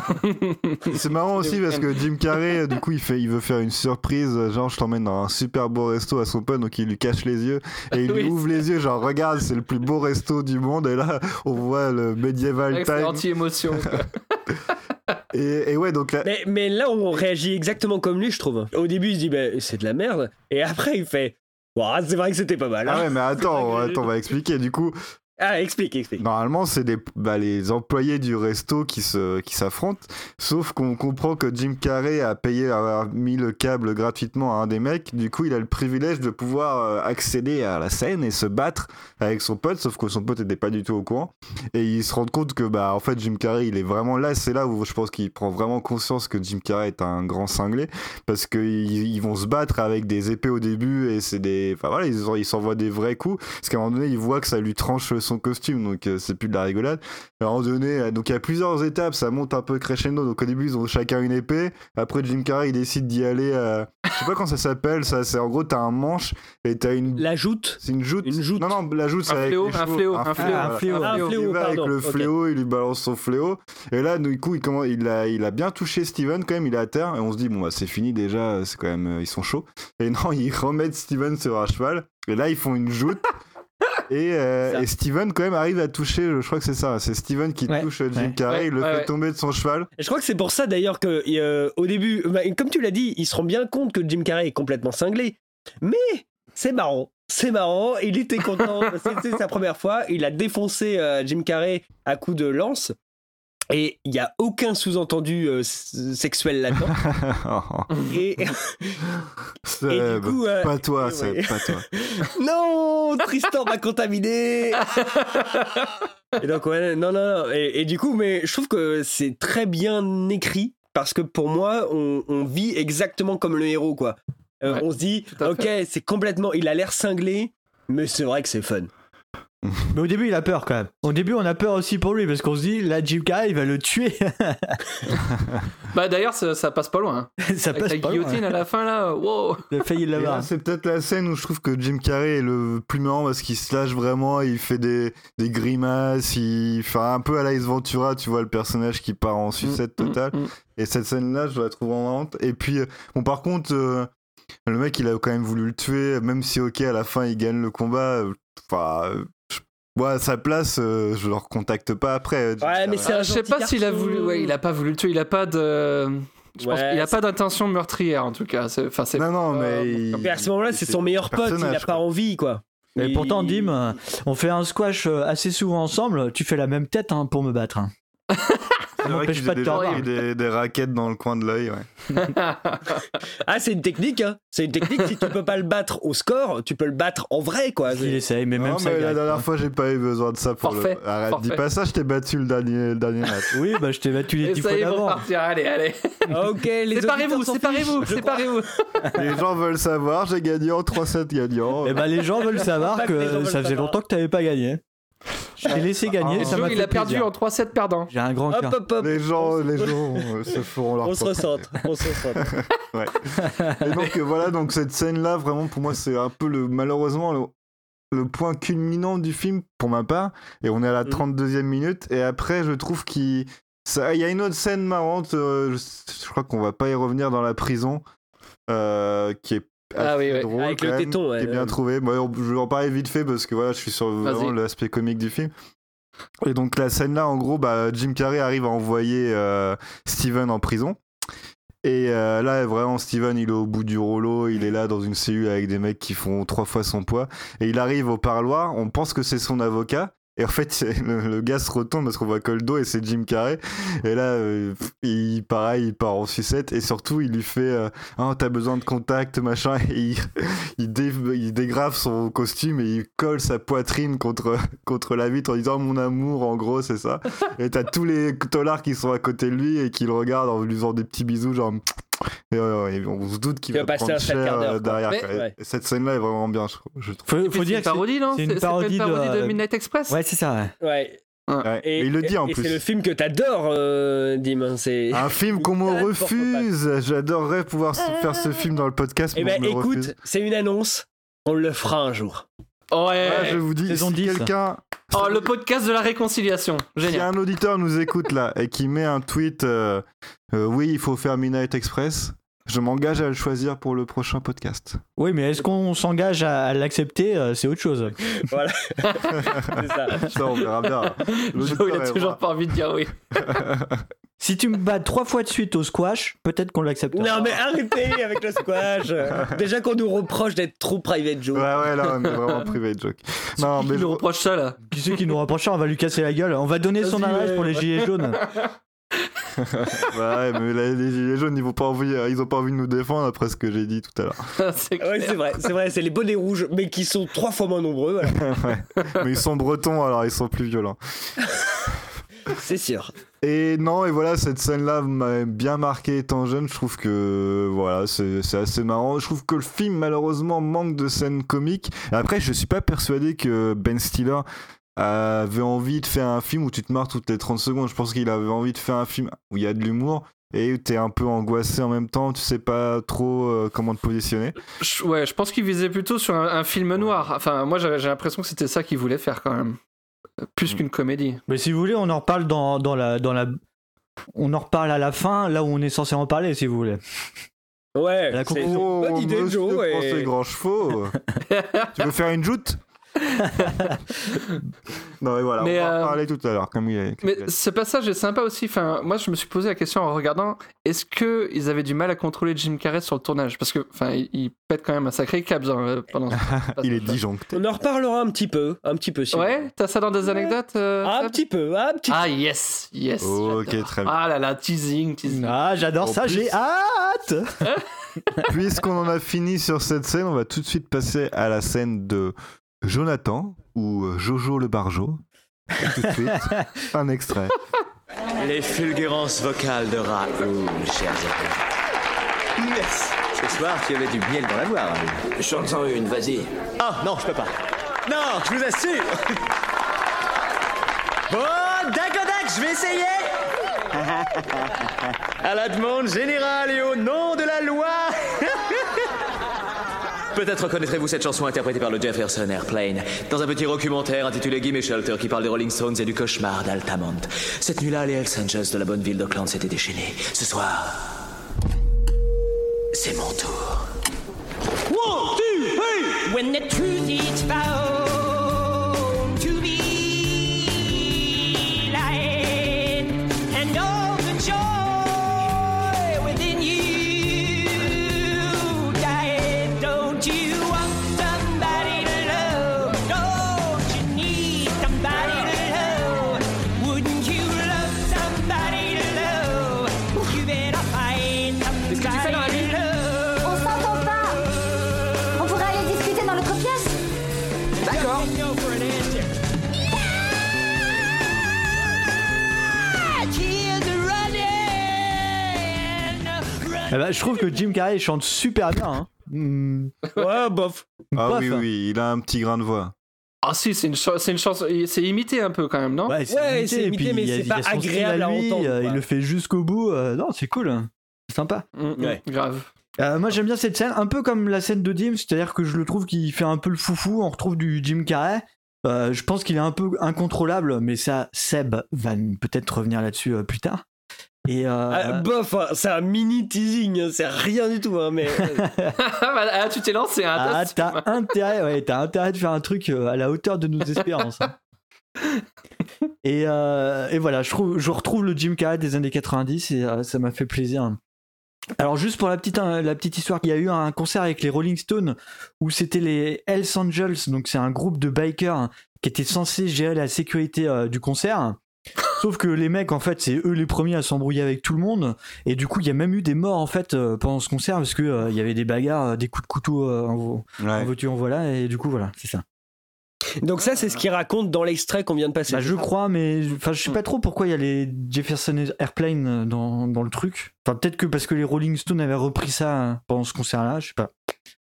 C'est marrant aussi parce que Jim Carrey, du coup, il, fait, il veut faire une surprise, genre je t'emmène dans un super beau resto à son pote, donc il lui cache les yeux et il lui Oui. ouvre les yeux, genre regarde, c'est le plus beau resto du monde, et là on voit le Medieval Avec c'est Time. anti-émotion. quoi. Et, et ouais, donc là, Mais, mais là, on réagit exactement comme lui, je trouve. Au début, il se dit, bah, c'est de la merde. Et après, il fait, ouah, c'est vrai que c'était pas mal. hein. ah ouais, mais attends, attends, on va expliquer. Du coup, Ah, explique, explique. normalement, c'est des, bah, les employés du resto qui, se, qui s'affrontent. Sauf qu'on comprend que Jim Carrey a payé, a mis le câble gratuitement à un des mecs. Du coup, il a le privilège de pouvoir euh, accéder à la scène et se battre avec son pote. Sauf que son pote n'était pas du tout au courant. Et il se rend compte que, bah, en fait, Jim Carrey, il est vraiment là. C'est là où je pense qu'il prend vraiment conscience que Jim Carrey est un grand cinglé. Parce qu'ils ils vont se battre avec des épées au début. Et c'est des. Enfin voilà, ils, ils s'envoient des vrais coups. Parce qu'à un moment donné, il voit que ça lui tranche son costume, donc euh, c'est plus de la rigolade. À un moment donné, euh, donc il y a plusieurs étapes, ça monte un peu crescendo. Donc au début, ils ont chacun une épée. Après, Jim Carrey, il décide d'y aller. Euh... Je sais pas comment ça s'appelle. Ça, c'est en gros, t'as un manche et t'as une. La joute. C'est une joute. Une joute. Non, non, la joute, c'est Un avec fléau, les un chevaux. fléau, un fléau, voilà. un fléau. Ah, un Il fléau, va avec pardon. le Ok. fléau, il lui balance son fléau. Et là, du coup, il, comment, il, a, il a bien touché Steven quand même, il est à terre. Et on se dit, bon, bah, c'est fini déjà, c'est quand même, euh, ils sont chauds. Et non, ils remettent Steven sur un cheval. Et là, ils font une joute. Et, euh, et Steven quand même arrive à toucher, je crois que c'est ça, c'est Steven qui Ouais, touche Jim ouais. Carrey, Ouais, il le ouais, fait ouais. tomber de son cheval. Et je crois que c'est pour ça d'ailleurs que euh, au début, bah, comme tu l'as dit, ils se rendent bien compte que Jim Carrey est complètement cinglé. Mais c'est marrant, c'est marrant. Il était content. C'était sa première fois. Il a défoncé euh, Jim Carrey à coups de lance. Et il n'y a aucun sous-entendu euh, s- sexuel là-dedans. Et, C'est et du coup, euh, pas toi, ouais. c'est pas toi. non, Tristan m'a contaminé. Et donc ouais, non, non, non. Et, et du coup, mais je trouve que c'est très bien écrit parce que pour moi, on, on vit exactement comme le héros, quoi. Euh, Ouais, on se dit, à ok, c'est complètement, il a l'air cinglé, mais c'est vrai que c'est fun. Mais au début, il a peur quand même. Au début, on a peur aussi pour lui parce qu'on se dit, là, Jim Carrey, il va le tuer. Bah d'ailleurs, ça, ça passe pas loin. hein. Ça Avec passe la pas guillotine loin. à la fin, là, wow. Il a failli Et là, l'avoir. c'est peut-être la scène où je trouve que Jim Carrey est le plus marrant parce qu'il se lâche vraiment, il fait des, des grimaces, il fait un peu à la Ace Ventura, tu vois, le personnage qui part en sucette totale. Mm, mm. Et cette scène-là, je la trouve vraiment marrante. Et puis, euh, bon, par contre, euh, le mec, il a quand même voulu le tuer, même si, ok, à la fin, il gagne le combat. Enfin, euh, je- moi, à sa place, euh, je le recontacte pas après. Jim Ouais, Carrey. mais c'est Ah, un je sais gentil pas s'il a garçon. voulu. Ouais, il a pas voulu le tuer. Il a pas de. Je pense Ouais, qu'il a c'est- pas d'intention meurtrière en tout cas. C'est- Enfin, c'est. Non, non, pas- mais. il- Mais à ce moment-là, c'est son meilleur pote, il personnage, n'a pas quoi. envie, quoi. Et Il- pourtant, Dim, euh, on fait un squash euh, assez souvent ensemble. Tu fais la même tête hein, pour me battre. hein. C'est vrai m'empêche qu'il pas a de te déjà revoir. pris des, des raquettes dans le coin de l'œil. Ouais. Ah, c'est une technique, hein. C'est une technique. Si tu peux pas le battre au score, tu peux le battre en vrai, quoi. Il essaye, mais même non, ça. mais il la arrive dernière pas. fois, j'ai pas eu besoin de ça pour Forfait, le. Arrête, forfait. dis pas ça, je t'ai battu le dernier, le dernier match. Oui, bah je t'ai battu les Et dix ça fois y est, pour d'avant. partir. Allez, allez. Ok, les Séparez-vous, auditeurs s'en séparez-vous, fichent, je crois. séparez-vous. Les gens veulent savoir, j'ai gagné en trois sept gagnants. Eh ben les gens veulent savoir Pas que les gens que veulent ça faisait savoir. longtemps que t'avais pas gagné. Je t'ai laissé gagner, Et ça Joe, m'a il fait a perdu plaisir. en trois sept perdants. J'ai un grand Hop, cœur. hop, hop. Les gens, les gens euh, se feront leur On se propre recentre. On se recentre. Ouais. Et donc euh, voilà, donc cette scène-là, vraiment pour moi, c'est un peu le malheureusement le, le point culminant du film pour ma part. Et on est à la Mhm. trente-deuxième minute. Et après, je trouve qu'il ça, il y a une autre scène marrante. euh, je, je crois qu'on va pas y revenir dans la prison, euh, qui est Ah assez oui, ouais. drôle Avec quand le même, téton, ouais, qui est bien ouais. trouvé. Moi, on- je vais en parler vite fait parce que voilà, je suis sur vraiment Vas-y. l'aspect comique du film. Et donc la scène là, en gros, bah, Jim Carrey arrive à envoyer euh, Steven en prison. Et euh, là, vraiment, Steven, il est au bout du rouleau, il est là dans une cellule avec des mecs qui font trois fois son poids. Et il arrive au parloir, on pense que c'est son avocat. Et en fait, c'est- le, le gars se retourne parce qu'on voit que le dos et c'est Jim Carrey. Et là, euh, il, pareil, il part en sucette. Et surtout, il lui fait euh, oh, t'as besoin de contact, machin. Et il, il, dé- il dégrave son costume et il colle sa poitrine contre, contre la vitre en disant mon amour, en gros, c'est ça. Et t'as tous les tolards qui sont à côté de lui et qui le regardent en lui faisant des petits bisous, genre. Et, euh, et on se doute qu'il Il va va passer prendre un sale cher quart d'heure, euh, quoi. derrière. Mais- quoi. Et- ouais. et cette scène-là est vraiment bien, je trouve. je trouve. Faut, Et faut puis, c'est dire une que c'est- parodie, non c'est une C'est pas parodie une parodie de de- Midnight Express. Ouais, c'est ça. Ouais. Ouais. Ouais. Et, Et il le dit et- en et plus. c'est le film que t'adores, euh, Dim. hein, C'est. Un film qu'on Il me t'arrête pour refuse. J'adorerais pouvoir se- faire ce film dans le podcast, mais Eh ben, on me le écoute, refuse. c'est une annonce. On le fera un jour. Ouais. Ouais, je vous dis, Saison si dix. quelqu'un, Oh, le podcast de la réconciliation. si Génial. un auditeur nous écoute là et qui met un tweet, euh, euh, oui, il faut faire Midnight Express, je m'engage à le choisir pour le prochain podcast. Oui, mais est-ce qu'on s'engage à, à l'accepter euh, C'est autre chose. Voilà. c'est ça. Ça, on verra bien. Joe, il a toujours pas envie de dire oui. Si tu me bats trois fois de suite au squash, peut-être qu'on l'acceptera. Non, mais arrêtez avec le squash. Déjà qu'on nous reproche d'être trop private joke. Ouais, ouais, là, on est vraiment private joke. Non, mais Il je- nous reproche ça, là. Qui c'est qui nous reproche ça? On va lui casser la gueule. On va donner son Vas-y, adresse ouais, pour les ouais. gilets jaunes. ouais, mais là, les gilets jaunes, ils n'ont pas envie, ils ont pas envie de nous défendre après ce que j'ai dit tout à l'heure. C'est Ouais, c'est vrai, c'est vrai, c'est les bonnets rouges, mais qui sont trois fois moins nombreux, voilà. Ouais. Mais ils sont bretons, alors ils sont plus violents. C'est sûr. Et non, et voilà, cette scène-là m'a bien marqué étant jeune. Je trouve que voilà, c'est c'est assez marrant. Je trouve que le film, malheureusement, manque de scènes comiques. Et après, je suis pas persuadé que Ben Stiller avait envie de faire un film où tu te marres toutes les trente secondes. Je pense qu'il avait envie de faire un film où il y a de l'humour et où t'es un peu angoissé en même temps. Tu sais pas trop euh, comment te positionner. Je- Ouais, je pense qu'il visait plutôt sur un, un film noir. Enfin, moi, j'ai j'ai l'impression que c'était ça qu'il voulait faire quand même. Plus qu'une comédie. Mais si vous voulez, on en reparle dans, dans la dans la. On en reparle à la fin, là où on est censé en parler, si vous voulez. Ouais, La c'est conclusion. une Oh, bonne idée, monsieur Joe. prend et- ses grands chevaux. Tu veux faire une joute? Non, mais voilà, Mais, on va en euh, parler tout à l'heure. Comme il a, comme Mais il a dit. ce passage est sympa aussi. Enfin, moi, je me suis posé la question en regardant est-ce qu'ils avaient du mal à contrôler Jim Carrey sur le tournage? Parce que, enfin, il, il pète quand même un sacré câble hein, pendant ce Il est passage-là. disjoncté. On en reparlera un petit peu, un petit peu. si vous voulez. Ouais, t'as ça dans des anecdotes euh, Un Seb petit peu, un petit Ah, yes, yes. Ok, j'adore. très bien. Ah là là, teasing, teasing. Ah, j'adore En ça, plus- j'ai hâte. Puisqu'on en a fini sur cette scène, on va tout de suite passer à la scène de Jonathan ou euh, Jojo le Barjo. Et tout de suite, un extrait. Les fulgurances vocales de Raoul, chers amis. Merci. Ce soir, tu avais du miel dans la voix. Chante-en une, vas-y. Ah, non, je peux pas. Non, je vous assure. Bon, dacodac, je vais essayer. À la demande générale et au nom de la loi. Peut-être connaîtrez-vous cette chanson interprétée par le Jefferson Airplane dans un petit documentaire intitulé Gimme Shelter qui parle des Rolling Stones et du cauchemar d'Altamont. Cette nuit-là, les Hells Angels de la bonne ville d'Oakland s'étaient déchaînés. Ce soir, c'est mon tour. One, two, three. When the truth is found to be lying, and all the joy within you dying, don't you want somebody to love? Don't you need somebody to love? Wouldn't you love somebody D'accord. Eh ben, je trouve que Jim Carrey chante super bien. Hein. Mm. Ouais, bof. Ah Bof. oui, oui, il a un petit grain de voix. Ah si, c'est une, ch- c'est une chanson, c'est imité un peu quand même, non? Ouais, c'est Ouais, imité, c'est et imité, puis mais il y a- c'est il y a pas son style agréable à lui, entendre, euh, quoi. Il le fait jusqu'au bout. euh, non, c'est cool. C'est sympa. Mm, Ouais. Grave. Euh, moi, j'aime bien cette scène, un peu comme la scène de Dim, c'est-à-dire que je le trouve qu'il fait un peu le foufou. On retrouve du Jim Carrey. Euh, je pense qu'il est un peu incontrôlable, mais ça, Seb va peut-être revenir là-dessus euh, plus tard. Et euh, Ah, bof, hein, c'est un mini teasing, c'est rien du tout, hein, mais. Ah, tu t'es lancé, hein, ah, attention. t'as intérêt, ouais, t'as intérêt de faire un truc euh, à la hauteur de nos espérances. hein. Et, euh, et voilà, je, trouve, je retrouve le Jim Carrey des années quatre-vingt-dix et euh, ça m'a fait plaisir. Alors juste pour la petite, euh, la petite histoire, il y a eu un concert avec les Rolling Stones où c'était les Hells Angels, donc c'est un groupe de bikers hein, qui était censé gérer la sécurité euh, du concert. Sauf que les mecs, en fait, c'est eux les premiers à s'embrouiller avec tout le monde. Et du coup, il y a même eu des morts, en fait, euh, pendant ce concert, parce que euh, il y avait des bagarres, euh, des coups de couteau euh, en, vo- Ouais. en voiture, en voilà. Et du coup, voilà, c'est ça. Donc, ça, c'est ce qu'il raconte dans l'extrait qu'on vient de passer. Bah, je crois, mais enfin, je sais pas trop pourquoi il y a les Jefferson Airplane dans, dans le truc. Enfin, peut-être que parce que les Rolling Stones avaient repris ça euh, pendant ce concert-là, je sais pas.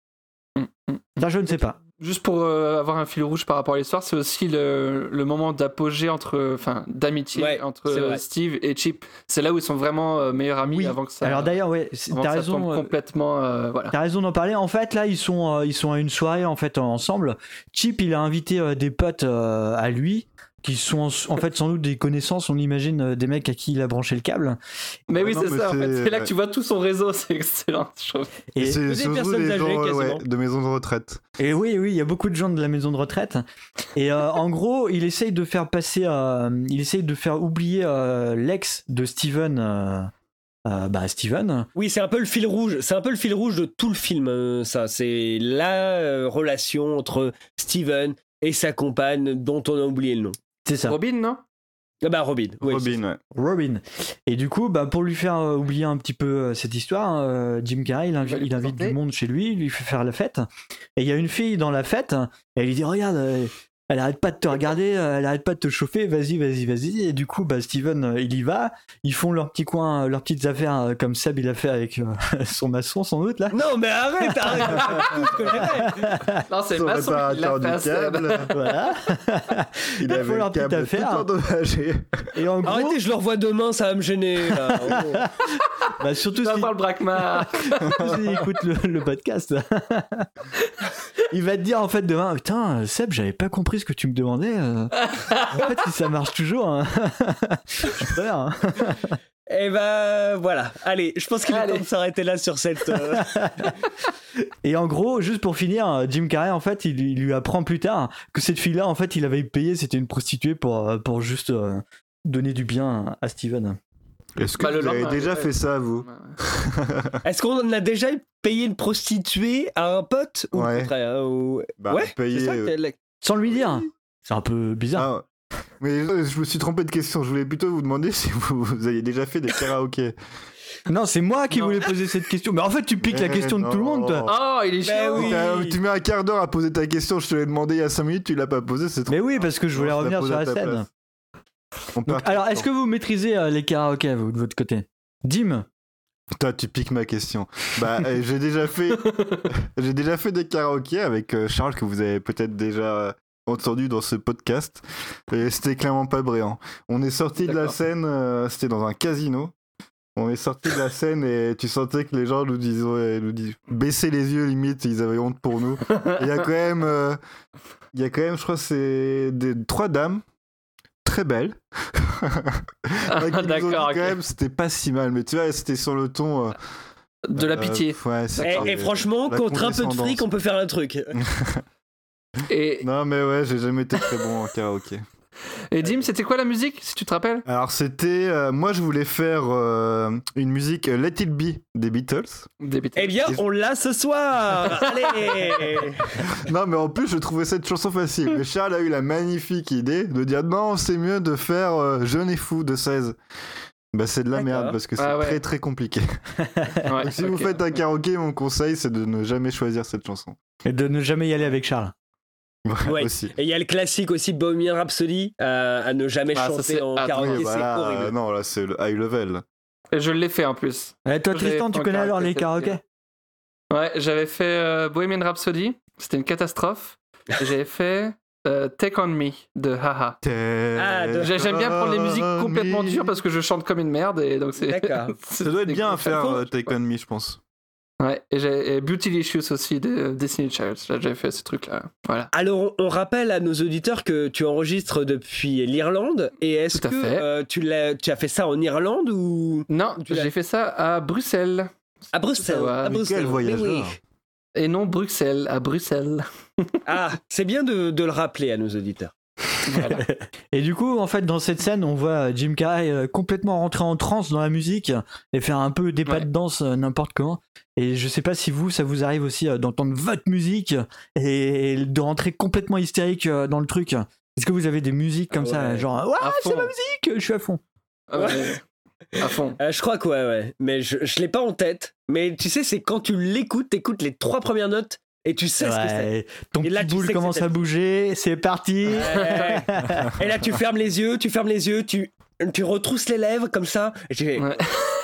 Ça, je ne sais pas. Juste pour euh, avoir un fil rouge par rapport à l'histoire, c'est aussi le, le moment d'apogée entre, enfin, d'amitié Ouais, entre c'est vrai. Steve et Chip. C'est là où ils sont vraiment euh, meilleurs amis Oui. avant que ça. Alors d'ailleurs, ouais, c'est- avant t'as que ça raison. tombe euh, complètement, euh, voilà. T'as raison d'en parler. En fait, là, ils sont, euh, ils sont à une soirée en fait ensemble. Chip, il a invité euh, des potes euh, à lui, qui sont en, en fait sans doute des connaissances. On imagine euh, des mecs à qui il a branché le câble. Mais oui, non, c'est mais ça. En fait. c'est- C'est là que ouais. tu vois tout son réseau. C'est excellent. je trouve. Et, Et c'est des surtout personnes des âgées, gens euh, ouais, quasiment. de maisons de retraite. et oui, oui, il y a beaucoup de gens de la maison de retraite. Et euh, en gros, il essaye de faire passer, euh, il essaye de faire oublier euh, l'ex de Steven. Euh, euh, bah, Steven. Oui, c'est un peu le fil rouge. C'est un peu le fil rouge de tout le film. euh, ça, c'est la euh, relation entre Steven et sa compagne, dont on a oublié le nom. C'est ça. Robin, non? Ah bah Robin. Oui, Robin, ouais. Robin. Et du coup, bah, pour lui faire euh, oublier un petit peu euh, cette histoire, euh, Jim Carrey, il, invi- va lui il invite présenter. du monde chez lui, il lui fait faire la fête. Et il y a une fille dans la fête, et elle lui dit regarde, euh, elle arrête pas de te regarder, euh, elle arrête pas de te chauffer, vas-y, vas-y, vas-y. Et du coup, bah, Steven, euh, il y va. Ils font leur petit coin, euh, leurs petites affaires, euh, comme Seb, il a fait avec euh, son maçon, sans doute, là. Non, mais arrête, arrête. tout ce que j'ai fait. Non, c'est Son Masson qui l'a réparateur fait à du Seb. câble. Voilà. Il Ils avait font leur le petite câble affaire. tout endommagé. Et en gros, Arrêtez, je le revois demain, ça va me gêner. là. Oh. bah, surtout Tu vas si, voir le Brackmar. s'il écoute le, le podcast. Il va te dire en fait demain, putain, Seb, j'avais pas compris ce que tu me demandais. euh. En fait, si ça marche toujours, hein. Je suis prêt, hein. Et bah voilà. Allez, je pense qu'il est Allez. temps de s'arrêter là sur cette. euh, Et en gros, juste pour finir, Jim Carrey, en fait, il, il lui apprend plus tard que cette fille-là, en fait, il avait payé, c'était une prostituée pour, euh, pour juste euh, donner du bien à Steven. Est-ce que Bah, le vous avez lendemain, déjà ouais. fait ça, vous? Est-ce qu'on a déjà payé une prostituée à un pote ou Ouais. au contraire, hein, ou- Bah, Ouais, payer, c'est ça euh, qu'elle- Sans lui dire. C'est un peu bizarre. Ah, mais euh, je me suis trompé de question. Je voulais plutôt vous demander si vous, vous avez déjà fait des karaokés. Non, c'est moi qui Non. voulais poser cette question. Mais en fait, tu piques la Eh question de tout le monde, toi. Oh, il est Ben chiant. oui. T'as- Tu mets un quart d'heure à poser ta question. Je te l'ai demandé il y a cinq minutes. Tu l'as pas posé. C'est trop. Mais oui, parce que je voulais Non, je la revenir pose sur à la ta scène. place. On Donc, perd alors, tout le est-ce que vous maîtrisez euh, les karaokés, vous, de votre côté? Dim. Toi, tu piques ma question. Bah, euh, j'ai déjà fait, j'ai déjà fait des karaokés avec euh, Charles que vous avez peut-être déjà euh, entendu dans ce podcast. Et c'était clairement pas brillant. On est sorti de la D'accord. scène, euh, c'était dans un casino. On est sorti de la scène et tu sentais que les gens nous disaient, ouais, nous disaient baisser les yeux limite, ils avaient honte pour nous. Il y a quand même, euh, il y a quand même, je crois, que c'est des trois dames. Très belle. Ah, Qui nous ont dit d'accord, quand ok. même, c'était pas si mal, mais tu vois, c'était sur le ton. euh, De la euh, pitié. ouais, c'est- Et, et franchement, la contre un peu de condescendance. fric, on peut faire un truc. Et, Non, mais ouais, j'ai jamais été très bon en karaoké. et Dim, c'était quoi la musique, si tu te rappelles? Alors, c'était. euh, moi, je voulais faire euh, une musique euh, Let It Be des Beatles. Des Beatles. Eh bien, on l'a ce soir. Allez. Non, mais en plus, je trouvais cette chanson facile. Mais Charles a eu la magnifique idée de dire non, c'est mieux de faire euh, Jeune et Fou de seize. Bah, c'est de la D'accord. merde parce que c'est Ah ouais. très très compliqué. Ouais, Donc, si ok. vous faites un karaoké, mon conseil, c'est de ne jamais choisir cette chanson. Et de ne jamais y aller avec Charles. Ouais. aussi. Et il y a le classique aussi Bohemian Rhapsody euh, à ne jamais Ah, ça, chanter c'est- en ah, karaoké, Oui, c'est bah là, horrible. euh, non, là, c'est le high level. Et je l'ai fait en plus. Eh, toi, Je Tristan, l'ai tu fait en connais alors les karaoké, karaokés? Ouais, j'avais fait euh, Bohemian Rhapsody, c'était une catastrophe. Et j'avais fait euh, Take On Me de Haha. Ah, de- J'ai- J'aime bien prendre les musiques complètement dures parce que je chante comme une merde et donc c'est. D'accord. c'est- Ça doit être c'est bien à cool. faire, faut- euh, Take On Me, je pense. Ouais, et j'ai et Beautylicious aussi de Destiny Child. Là, j'avais fait ce truc-là. Voilà. Alors, on, on rappelle à nos auditeurs que tu enregistres depuis l'Irlande. Et est-ce Tout à que fait. euh, tu, l'as, tu as fait ça en Irlande ou Non, Tu l'as- j'ai fait ça à Bruxelles. à Bruxelles? Ça va. À Mais Bruxelles. quel Mais voyageur. oui. Et non Bruxelles, à Bruxelles. Ah, c'est bien de, de le rappeler à nos auditeurs. Voilà. Et du coup, en fait, dans cette scène, on voit Jim Carrey euh, complètement rentrer en transe dans la musique et faire un peu des pas Ouais. de danse euh, n'importe comment. Et je sais pas si vous, ça vous arrive aussi euh, d'entendre votre musique et de rentrer complètement hystérique euh, dans le truc. Est-ce que vous avez des musiques comme Ah ça, ouais. genre ouais, À c'est fond. ma musique, je suis à fond. Ah ouais. À fond. Euh, je crois que ouais, ouais. Mais je, je l'ai pas en tête. Mais tu sais, c'est quand tu l'écoutes, t'écoutes les trois premières notes et tu sais ce que c'est. Ouais, ton Et là, petit tu boule sais que commence c'est à bouger, c'est parti. Ouais. Et là, tu fermes les yeux, tu fermes les yeux, tu, tu retrousses les lèvres comme ça. Et tu fais, Ouais.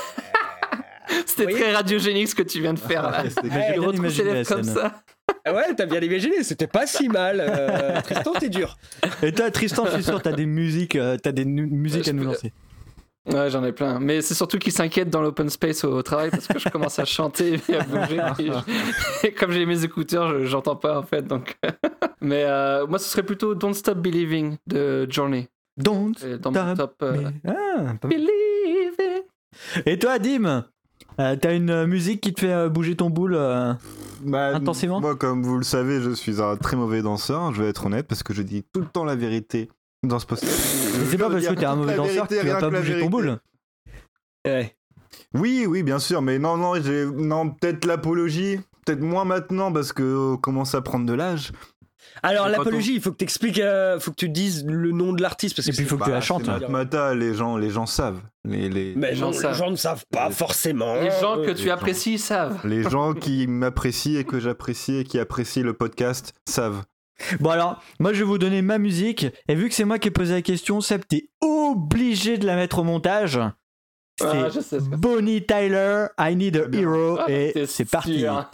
C'était Vous voyez très radiogénique ce que tu viens de faire là. C'était Ouais, Je bien retrousse les imaginé la lèvres comme scène. ça. ah ouais, t'as bien imaginé, c'était pas si mal. Euh, Tristan, t'es dur. Et toi, Tristan, je suis sûr, t'as des musiques, euh, t'as des nu- musiques Je à nous peux- lancer. Ouais, j'en ai plein. Mais c'est surtout qu'ils s'inquiètent dans l'open space au, au travail parce que je commence à chanter et à bouger. Et, je- et comme j'ai mes écouteurs, je- j'entends pas en fait. Donc... Mais euh, moi, ce serait plutôt Don't Stop Believing de Journey. Don't Et Dans mon stop. top. euh, Mais- Ah, pas mal. Believing. Et toi, Dim, euh, t'as une euh, musique qui te fait euh, bouger ton boule euh, Bah, Intensément. Moi, comme vous le savez, je suis un très mauvais danseur, je vais être honnête, parce que je dis tout le temps la vérité dans ce podcast. Mais c'est pas parce que t'es un mauvais danseur que tu vas pas bouger ton boule. Ouais. Oui, oui, bien sûr, mais non, non, j'ai... non peut-être l'apologie, peut-être moins maintenant, parce que on commence à prendre de l'âge. Alors, Mais quand l'apologie, il faut que t'expliques, euh, faut que tu dises le nom de l'artiste. Parce que Et puis, il faut que Bah, tu la chantes. c'est Matmata, les gens, les gens savent. Les, les, Mais Les gens non, les savent. gens ne savent pas forcément. Les gens que Euh, tu apprécies savent. les gens qui m'apprécient et que j'apprécie et qui apprécient le podcast savent. Bon alors, moi je vais vous donner ma musique, et vu que c'est moi qui ai posé la question, Seb, t'es obligé de la mettre au montage. C'est Ah, je sais ce que c'est. Bonnie Tyler, I Need a Hero, Ah, et t'es c'est parti. sûr.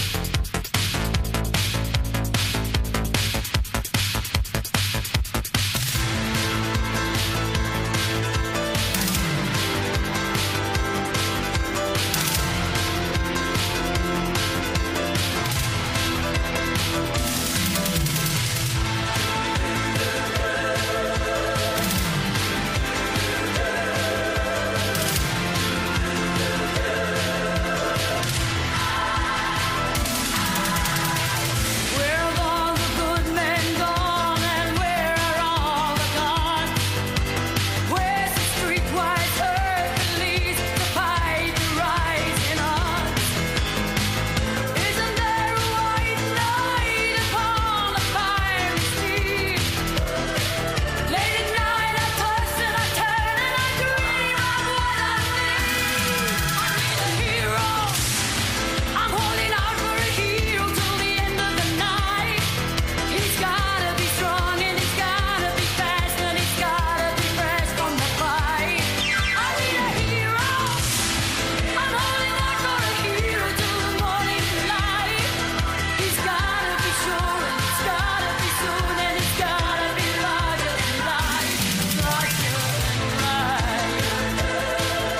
Where have all the good men gone and where are all the gone? Where's the streetwise Hercules to fight the rising odds? Isn't there a white knight upon a fiery steed? Late at night I toss and I turn and I dream of what I need. I need a hero. I'm holding out for a hero till the end of the night. He's gotta be strong and he's gotta be fast and he's gotta be fresh from the fight. I need a hero. I'm holding out for a hero till the morning light. He's gotta be sure and he's gotta be soon and he's gotta be larger than life, larger than life.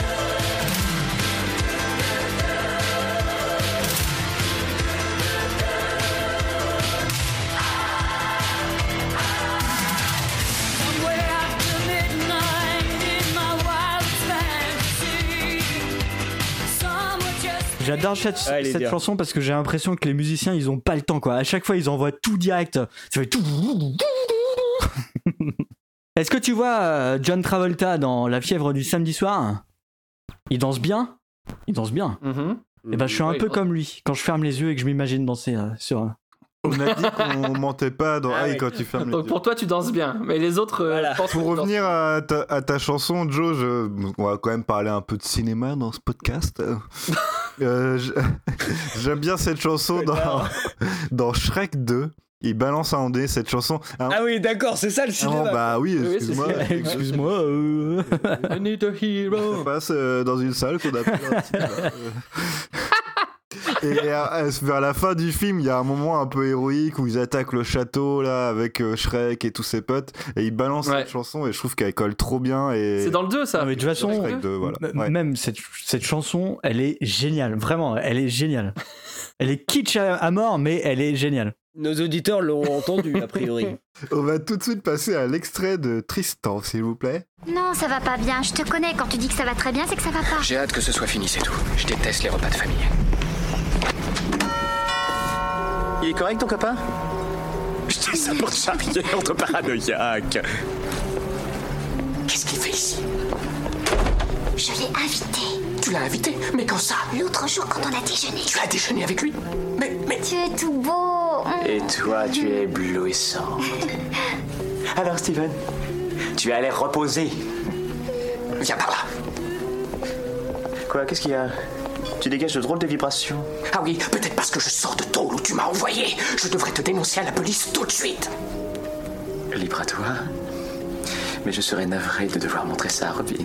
Somewhere after midnight in my wildest fantasy, someone just J'adore cette, Ah, elle est cette bien. chanson parce que j'ai l'impression que les musiciens ils ont pas le temps quoi. À chaque fois ils envoient tout direct. Ça fait tout. Est-ce que tu vois euh, John Travolta dans La fièvre du samedi soir? Il danse bien. Il danse bien. Mhm. Et ben je suis un Oui, peu bon. comme lui quand je ferme les yeux et que je m'imagine danser euh, sur. un- On a dit qu'on mentait pas dans Ah Aïe oui. quand tu fermes les Donc yeux. pour toi, tu danses bien, mais les autres euh, Voilà. pensent Pour que tu danses revenir à ta, à ta chanson, Joe, je- on va quand même parler un peu de cinéma dans ce podcast. Euh, je- J'aime bien cette chanson dans, dans Shrek deux. il balance à un moment donné cette chanson. Un- Ah oui, d'accord, c'est ça le cinéma. Ah, bah oui, Oui, excuse-moi. c'est Excuse-moi. euh. I need a hero. Ça passe euh, dans une salle qu'on appelle un cinéma. Et euh, vers la fin du film, il y a un moment un peu héroïque où ils attaquent le château là avec euh, Shrek et tous ses potes et ils balancent Ouais. cette chanson et je trouve qu'elle colle trop bien et C'est dans le deux, ça. Non, mais de toute façon, Shrek deux, voilà. M- Ouais. même cette, cette chanson, elle est géniale. Vraiment, elle est géniale. Elle est kitsch à, à mort, mais elle est géniale. Nos auditeurs l'ont entendu, a priori. On va tout de suite passer à l'extrait de Tristan, s'il vous plaît. Non, ça va pas bien. Je te connais. Quand tu dis que ça va très bien, c'est que ça va pas. J'ai hâte que ce soit fini, c'est tout. Je déteste les repas de famille. Il est correct ton copain? Je dis ça pour te charrier entre paranoïaque. Qu'est-ce qu'il fait ici? Je l'ai invité. Tu l'as invité? Mais quand ça? L'autre jour, quand on a déjeuné. Tu as déjeuné avec lui? Mais, mais... Tu es tout beau. Et toi, tu es éblouissant. Alors, Steven, tu as l'air reposé. Viens par là. Quoi, qu'est-ce qu'il y a? Tu dégages de drôles de vibrations. Ah oui, peut-être parce que je sors de tôle où tu m'as envoyé. Je devrais te dénoncer à la police tout de suite. Libre à toi. Mais je serais navré de devoir montrer ça à Robin.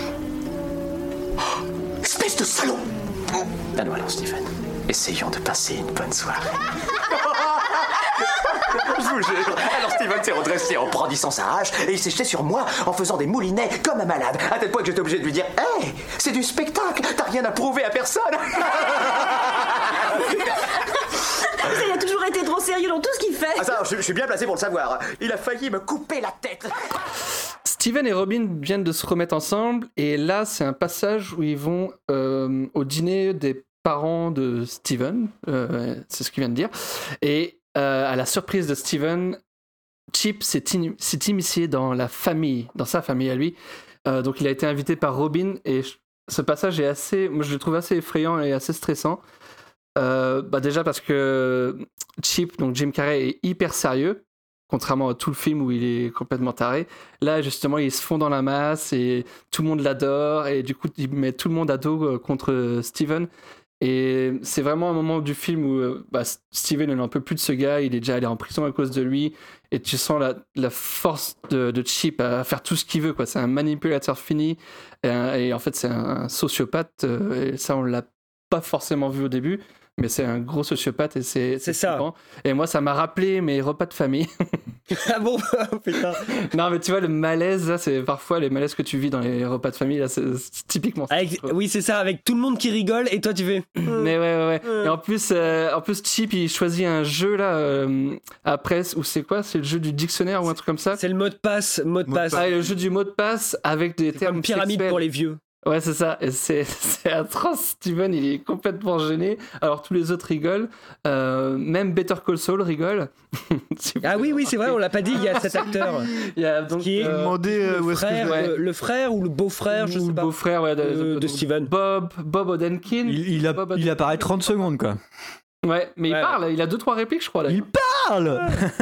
Espèce de salaud! Ah non, alors, Steven, essayons de passer une bonne soirée. Je vous jure. Alors Steven s'est redressé en brandissant sa hache et il s'est jeté sur moi en faisant des moulinets comme un malade, à tel point que j'étais obligé de lui dire « Hey, c'est du spectacle, t'as rien à prouver à personne !» Il a toujours été trop sérieux dans tout ce qu'il fait. Ah ça, je, je suis bien placé pour le savoir. Il a failli me couper la tête. Steven et Robin viennent de se remettre ensemble et là c'est un passage où ils vont euh, au dîner des parents de Steven, euh, c'est ce qu'il vient de dire, et euh, à la surprise de Steven, Chip s'est, in- s'est initié dans la famille, dans sa famille à lui, euh, donc il a été invité par Robin et je- ce passage est assez, moi je le trouve assez effrayant et assez stressant. Euh, bah déjà parce que Chip, donc Jim Carrey, est hyper sérieux, contrairement à tout le film où il est complètement taré. Là, justement, ils se font dans la masse et tout le monde l'adore et du coup, il met tout le monde à dos euh, contre Steven. Et c'est vraiment un moment du film où euh, bah, Steven il n'en peut plus de ce gars, il est déjà allé en prison à cause de lui et tu sens la, la force de, de Chip à faire tout ce qu'il veut, quoi. C'est un manipulateur fini et, un- et en fait, c'est un, un sociopathe euh, et ça, on l'a pas forcément vu au début. Mais c'est un gros sociopathe et c'est, C'est ça. flippant. Et moi, ça m'a rappelé mes repas de famille. Ah bon? Putain. Non, mais tu vois, le malaise, là, c'est parfois les malaises que tu vis dans les repas de famille, là, c'est, c'est typiquement ça. Avec, oui, c'est ça, avec tout le monde qui rigole et toi tu fais. Mais ouais, ouais, ouais. Et en plus, euh, en plus, Chip, il choisit un jeu, là, euh, après, ou c'est quoi? C'est le jeu du dictionnaire ou un truc comme ça? C'est le mot de passe, mot de Mot de passe. passe. Ah, et le jeu du mot de passe avec des termes Comme pyramide sexuels. pour les vieux. Ouais, c'est ça. Et c'est, c'est atroce. Steven, il est complètement gêné. Alors, tous les autres rigolent. Euh, même Better Call Saul rigole. Si vous Ah oui, avez oui, c'est vrai, on remarqué. l'a pas dit, il y a cet acteur. Il y a donc, Qui est euh, Demandez euh, où Le est-ce que frère, je vais. euh, le frère ou le beau-frère, je ou sais le pas. beau-frère ouais, de, Euh, de donc Steven. Bob, Bob Odenkirk. Il, il, a- Bob il Odenkirk. apparaît trente secondes, quoi. Ouais, mais il Ouais. parle. Il a deux trois répliques, je crois. Là. Il parle.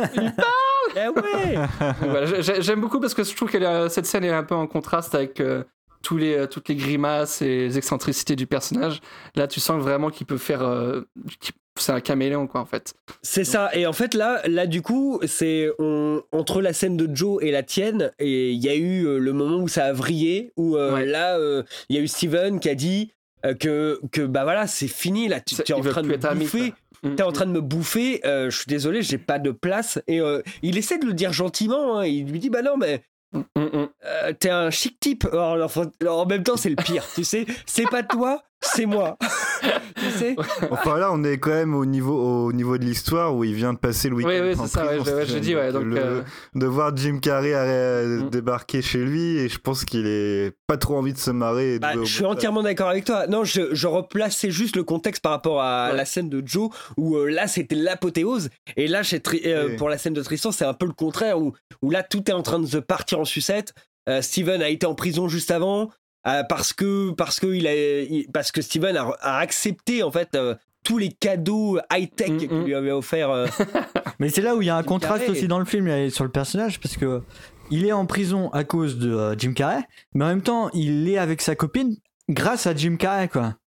Ah ouais. Donc voilà, j'ai- j'aime beaucoup parce que je trouve que la- cette scène est un peu en contraste avec euh, tous les, euh, toutes les grimaces et les excentricités du personnage. Là, tu sens vraiment qu'il peut faire. euh, qu'il- c'est un caméléon, quoi, en fait. C'est ça. Et en fait, là, là du coup, c'est on- entre la scène de Joe et la tienne, et il y a eu euh, le moment où ça a vrillé, où euh, Ouais. là, euh, il y a eu Steven qui a dit euh, que, que bah voilà, c'est fini, là, tu Ça, es en il veut train de plus me être ami, bouffer. quoi. T'es en train de me bouffer, euh, je suis désolé, j'ai pas de place. Et euh, il essaie de le dire gentiment, hein, il lui dit bah non, mais Mm, mm. euh, t'es un chic type. Alors, alors, faut- alors, en même temps, c'est le pire, tu sais. C'est pas toi, c'est moi. tu sais. Enfin là, on est quand même au niveau, au niveau de l'histoire où il vient de passer le week-end. Oui, oui, en c'est ça, ouais, prison, je- ouais, je Steven. dis, ouais, donc, Le- euh, De voir Jim Carrey euh, Mm. débarquer chez lui, et je pense qu'il est pas trop envie de se marrer. et de Bah, jouer au je suis bon entièrement d'accord avec toi. Non, je, je replaçais juste le contexte par rapport à Ouais. la scène de Joe, où euh, là c'était l'apothéose, et là chez Tri- euh, Oui. pour la scène de Tristan, c'est un peu le contraire, où, où là tout est en train de se partir en sucette. Euh, Steven a été en prison juste avant euh, parce que parce que il a il- parce que Steven a, a accepté en fait euh, tous les cadeaux high-tech Mm, qu'il mm. lui avait offert. euh. Mais c'est là où il y a un Jim contraste Carrey. aussi dans le film euh, sur le personnage, parce que il est en prison à cause de euh, Jim Carrey, mais en même temps, il est avec sa copine grâce à Jim Carrey, quoi.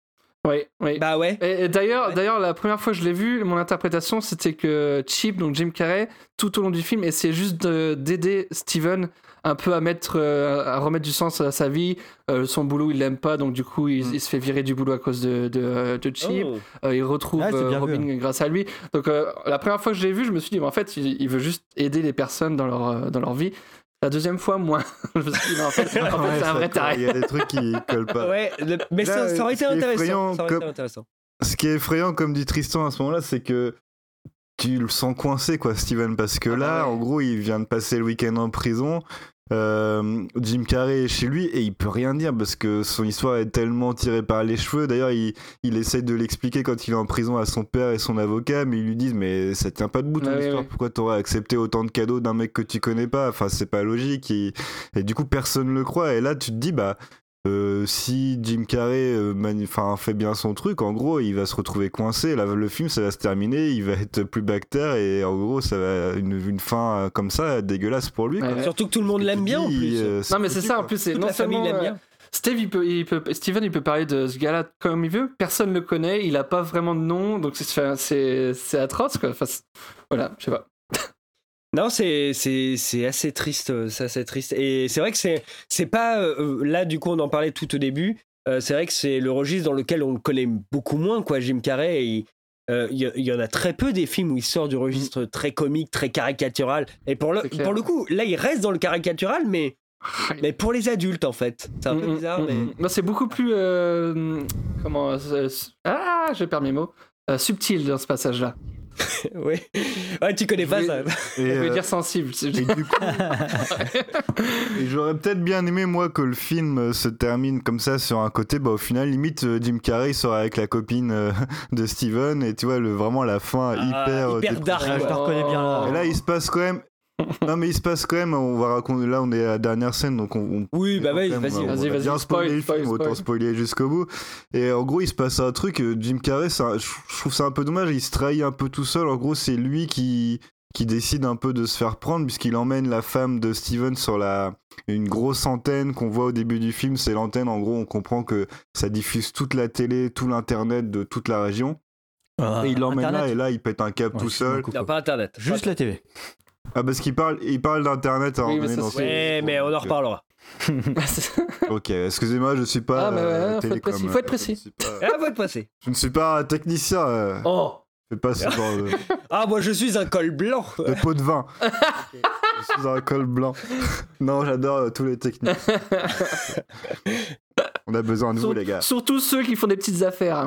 Oui, oui. Bah ouais. Et, et d'ailleurs, ouais. d'ailleurs, la première fois que je l'ai vu, mon interprétation, c'était que Chip, donc Jim Carrey, tout au long du film, essayait juste de, d'aider Steven un peu à mettre, euh, à remettre du sens à sa vie. Euh, son boulot, il l'aime pas, donc du coup, il, mm. il se fait virer du boulot à cause de, de, de Chip. Oh. Euh, il retrouve ah, euh, Robin vu. grâce à lui. Donc, euh, la première fois que je l'ai vu, je me suis dit, mais en fait, il, il veut juste aider les personnes dans leur, dans leur vie. La deuxième fois, moins. Je me suis dit, mais en fait, en fait ouais, c'est un vrai taré. Il y a des trucs qui collent pas. Ouais, le... mais Là, ça, ça aurait été intéressant. Ça aurait comme... été intéressant. Ce qui est effrayant, comme dit Tristan à ce moment-là, c'est que tu le sens coincé, quoi, Steven, parce que ah, là, ouais. en gros, il vient de passer le week-end en prison. Euh, Jim Carrey est chez lui et il peut rien dire parce que son histoire est tellement tirée par les cheveux. D'ailleurs, il, il essaie de l'expliquer quand il est en prison à son père et son avocat, mais ils lui disent mais ça tient pas debout ton ouais, histoire. ouais. Pourquoi t'aurais accepté autant de cadeaux d'un mec que tu connais pas? Enfin, c'est pas logique. Et, et du coup, personne le croit. Et là, tu te dis bah Euh, si Jim Carrey euh, mani- fait bien son truc, en gros, il va se retrouver coincé. Là, le film, ça va se terminer, il va être plus bactère et en gros, ça va une, une fin euh, comme ça, dégueulasse pour lui. Ouais, surtout que tout le monde l'aime bien en plus. Euh, non, mais c'est ça, en plus, c'est toute non la famille seulement, l'aime euh, bien. Steve, il peut, il peut, Steven, il peut parler de ce gars-là comme il veut. Personne le connaît, il a pas vraiment de nom, donc c'est, c'est, c'est atroce, quoi. Enfin, c'est... voilà, je sais pas. Non, c'est, c'est, c'est assez triste, c'est assez triste. Et c'est vrai que c'est, c'est pas... Euh, là, du coup, on en parlait tout au début. Euh, c'est vrai que c'est le registre dans lequel on le connaît beaucoup moins, quoi, Jim Carrey. Il euh, y, y en a très peu des films où il sort du registre très comique, très caricatural. Et pour le, pour le coup, là, il reste dans le caricatural, mais... mais pour les adultes, en fait. C'est un peu mmh, bizarre, mmh, mais... Non, c'est beaucoup plus... Euh, comment... Euh, ah, je perds mes mots. Euh, subtil dans ce passage-là. Oui. Ouais, tu connais je pas vais, ça. Je vais euh, dire sensible. Et du coup, et j'aurais peut-être bien aimé, moi, que le film se termine comme ça sur un côté. Bah, au final, limite, Jim Carrey sera avec la copine euh, de Steven. Et tu vois, le, vraiment la fin ah, hyper. Hyper dark. Ah, je te reconnais bien là. Et là, il se passe quand même. Non mais il se passe quand même, on va raconter, là on est à la dernière scène donc on, on oui bah vas-y même, vas-y on vas-y va vas-y bien spoil, spoiler le spoil, film, spoil. autant spoiler jusqu'au bout. Et en gros il se passe un truc, Jim Carrey ça, je trouve ça un peu dommage, il se trahit un peu tout seul. En gros c'est lui qui qui décide un peu de se faire prendre puisqu'il emmène la femme de Steven sur la une grosse antenne qu'on voit au début du film. C'est l'antenne, en gros on comprend que ça diffuse toute la télé, tout l'internet de toute la région. Euh, et il l'emmène là et là il pète un câble ouais, tout seul. Non pas internet, juste pas la T V. Ah parce qu'il parle, il parle d'internet à oui, mais dans ce... Ouais mais on en reparlera. Ok, excusez-moi, je suis pas. Ah mais ouais, euh, faut être précis. Faut être précis. Pas... Ah, faut être précis. Je ne suis pas un technicien. Euh... Oh. Je fais pas ce genre de. Ah moi je suis un col blanc. De pot de vin. Okay. Je suis un col blanc. Non, j'adore euh, tous les techniques. On a besoin de Sur... vous les gars. Surtout ceux qui font des petites affaires.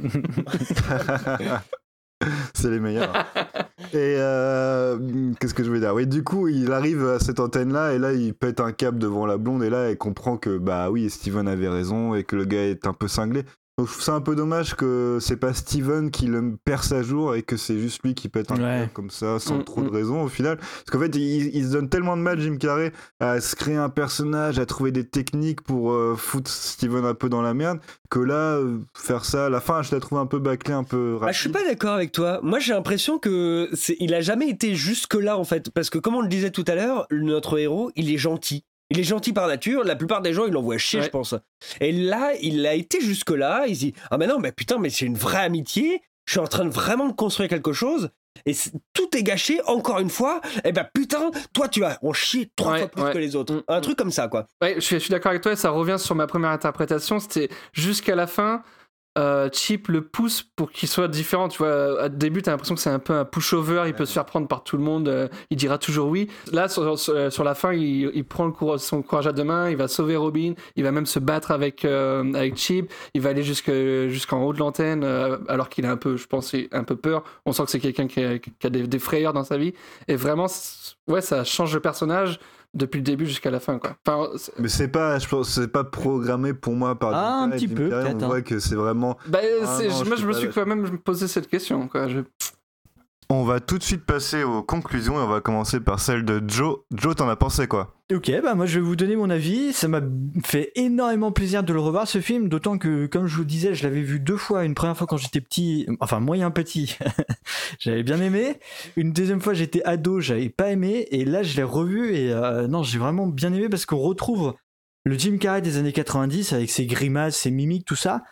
C'est les meilleurs. Et euh, qu'est-ce que je veux dire? Oui, du coup, il arrive à cette antenne-là et là, il pète un câble devant la blonde et là, elle comprend que bah oui, Steven avait raison et que le gars est un peu cinglé. Donc, je trouve ça un peu dommage que c'est pas Steven qui le perce à jour et que c'est juste lui qui pète un ouais. câble comme ça sans mmh, trop de raison au final. Parce qu'en fait, il, il se donne tellement de mal, Jim Carrey, à se créer un personnage, à trouver des techniques pour euh, foutre Steven un peu dans la merde, que là, euh, faire ça, à la fin, je la trouve un peu bâclée, un peu rapide. Bah, je suis pas d'accord avec toi. Moi, j'ai l'impression que c'est... il a jamais été jusque-là, en fait. Parce que, comme on le disait tout à l'heure, notre héros, il est gentil. Il est gentil par nature, la plupart des gens ils l'envoient chier, ouais. je pense. Et là, il a été jusque-là, il se dit ah mais non, mais putain, mais c'est une vraie amitié, je suis en train de vraiment de construire quelque chose, et tout est gâché, encore une fois, et ben putain, toi tu vas en chier trois ouais, fois plus ouais. que les autres. Mmh. Un truc comme ça, quoi. Ouais, je suis, je suis d'accord avec toi, et ça revient sur ma première interprétation, c'était jusqu'à la fin. Euh, Chip le pousse pour qu'il soit différent, tu vois. Au début t'as l'impression que c'est un peu un pushover, il peut se faire prendre par tout le monde, euh, il dira toujours oui. Là sur, sur, sur la fin il, il prend le courage, son courage à deux mains, il va sauver Robin, il va même se battre avec, euh, avec Chip, il va aller jusque, jusqu'en haut de l'antenne euh, alors qu'il a un peu, je pense, un peu peur. On sent que c'est quelqu'un qui a, qui a des, des frayeurs dans sa vie et vraiment ouais, ça change le personnage depuis le début jusqu'à la fin, quoi. Enfin, c'est... Mais c'est pas, je pense, c'est pas programmé pour moi par. Ah, un petit peu. Carré, on voit que c'est vraiment. Bah, ah, c'est, non, moi, je, je me suis là. quand même posé cette question, quoi. Je... On va tout de suite passer aux conclusions et on va commencer par celle de Joe. Joe, t'en as pensé quoi? Ok, bah moi je vais vous donner mon avis. Ça m'a fait énormément plaisir de le revoir ce film, d'autant que, comme je vous disais, je l'avais vu deux fois. Une première fois quand j'étais petit, enfin moyen petit, j'avais bien aimé. Une deuxième fois j'étais ado, j'avais pas aimé. Et là je l'ai revu et euh, non, j'ai vraiment bien aimé parce qu'on retrouve le Jim Carrey des années quatre-vingt-dix avec ses grimaces, ses mimiques, tout ça.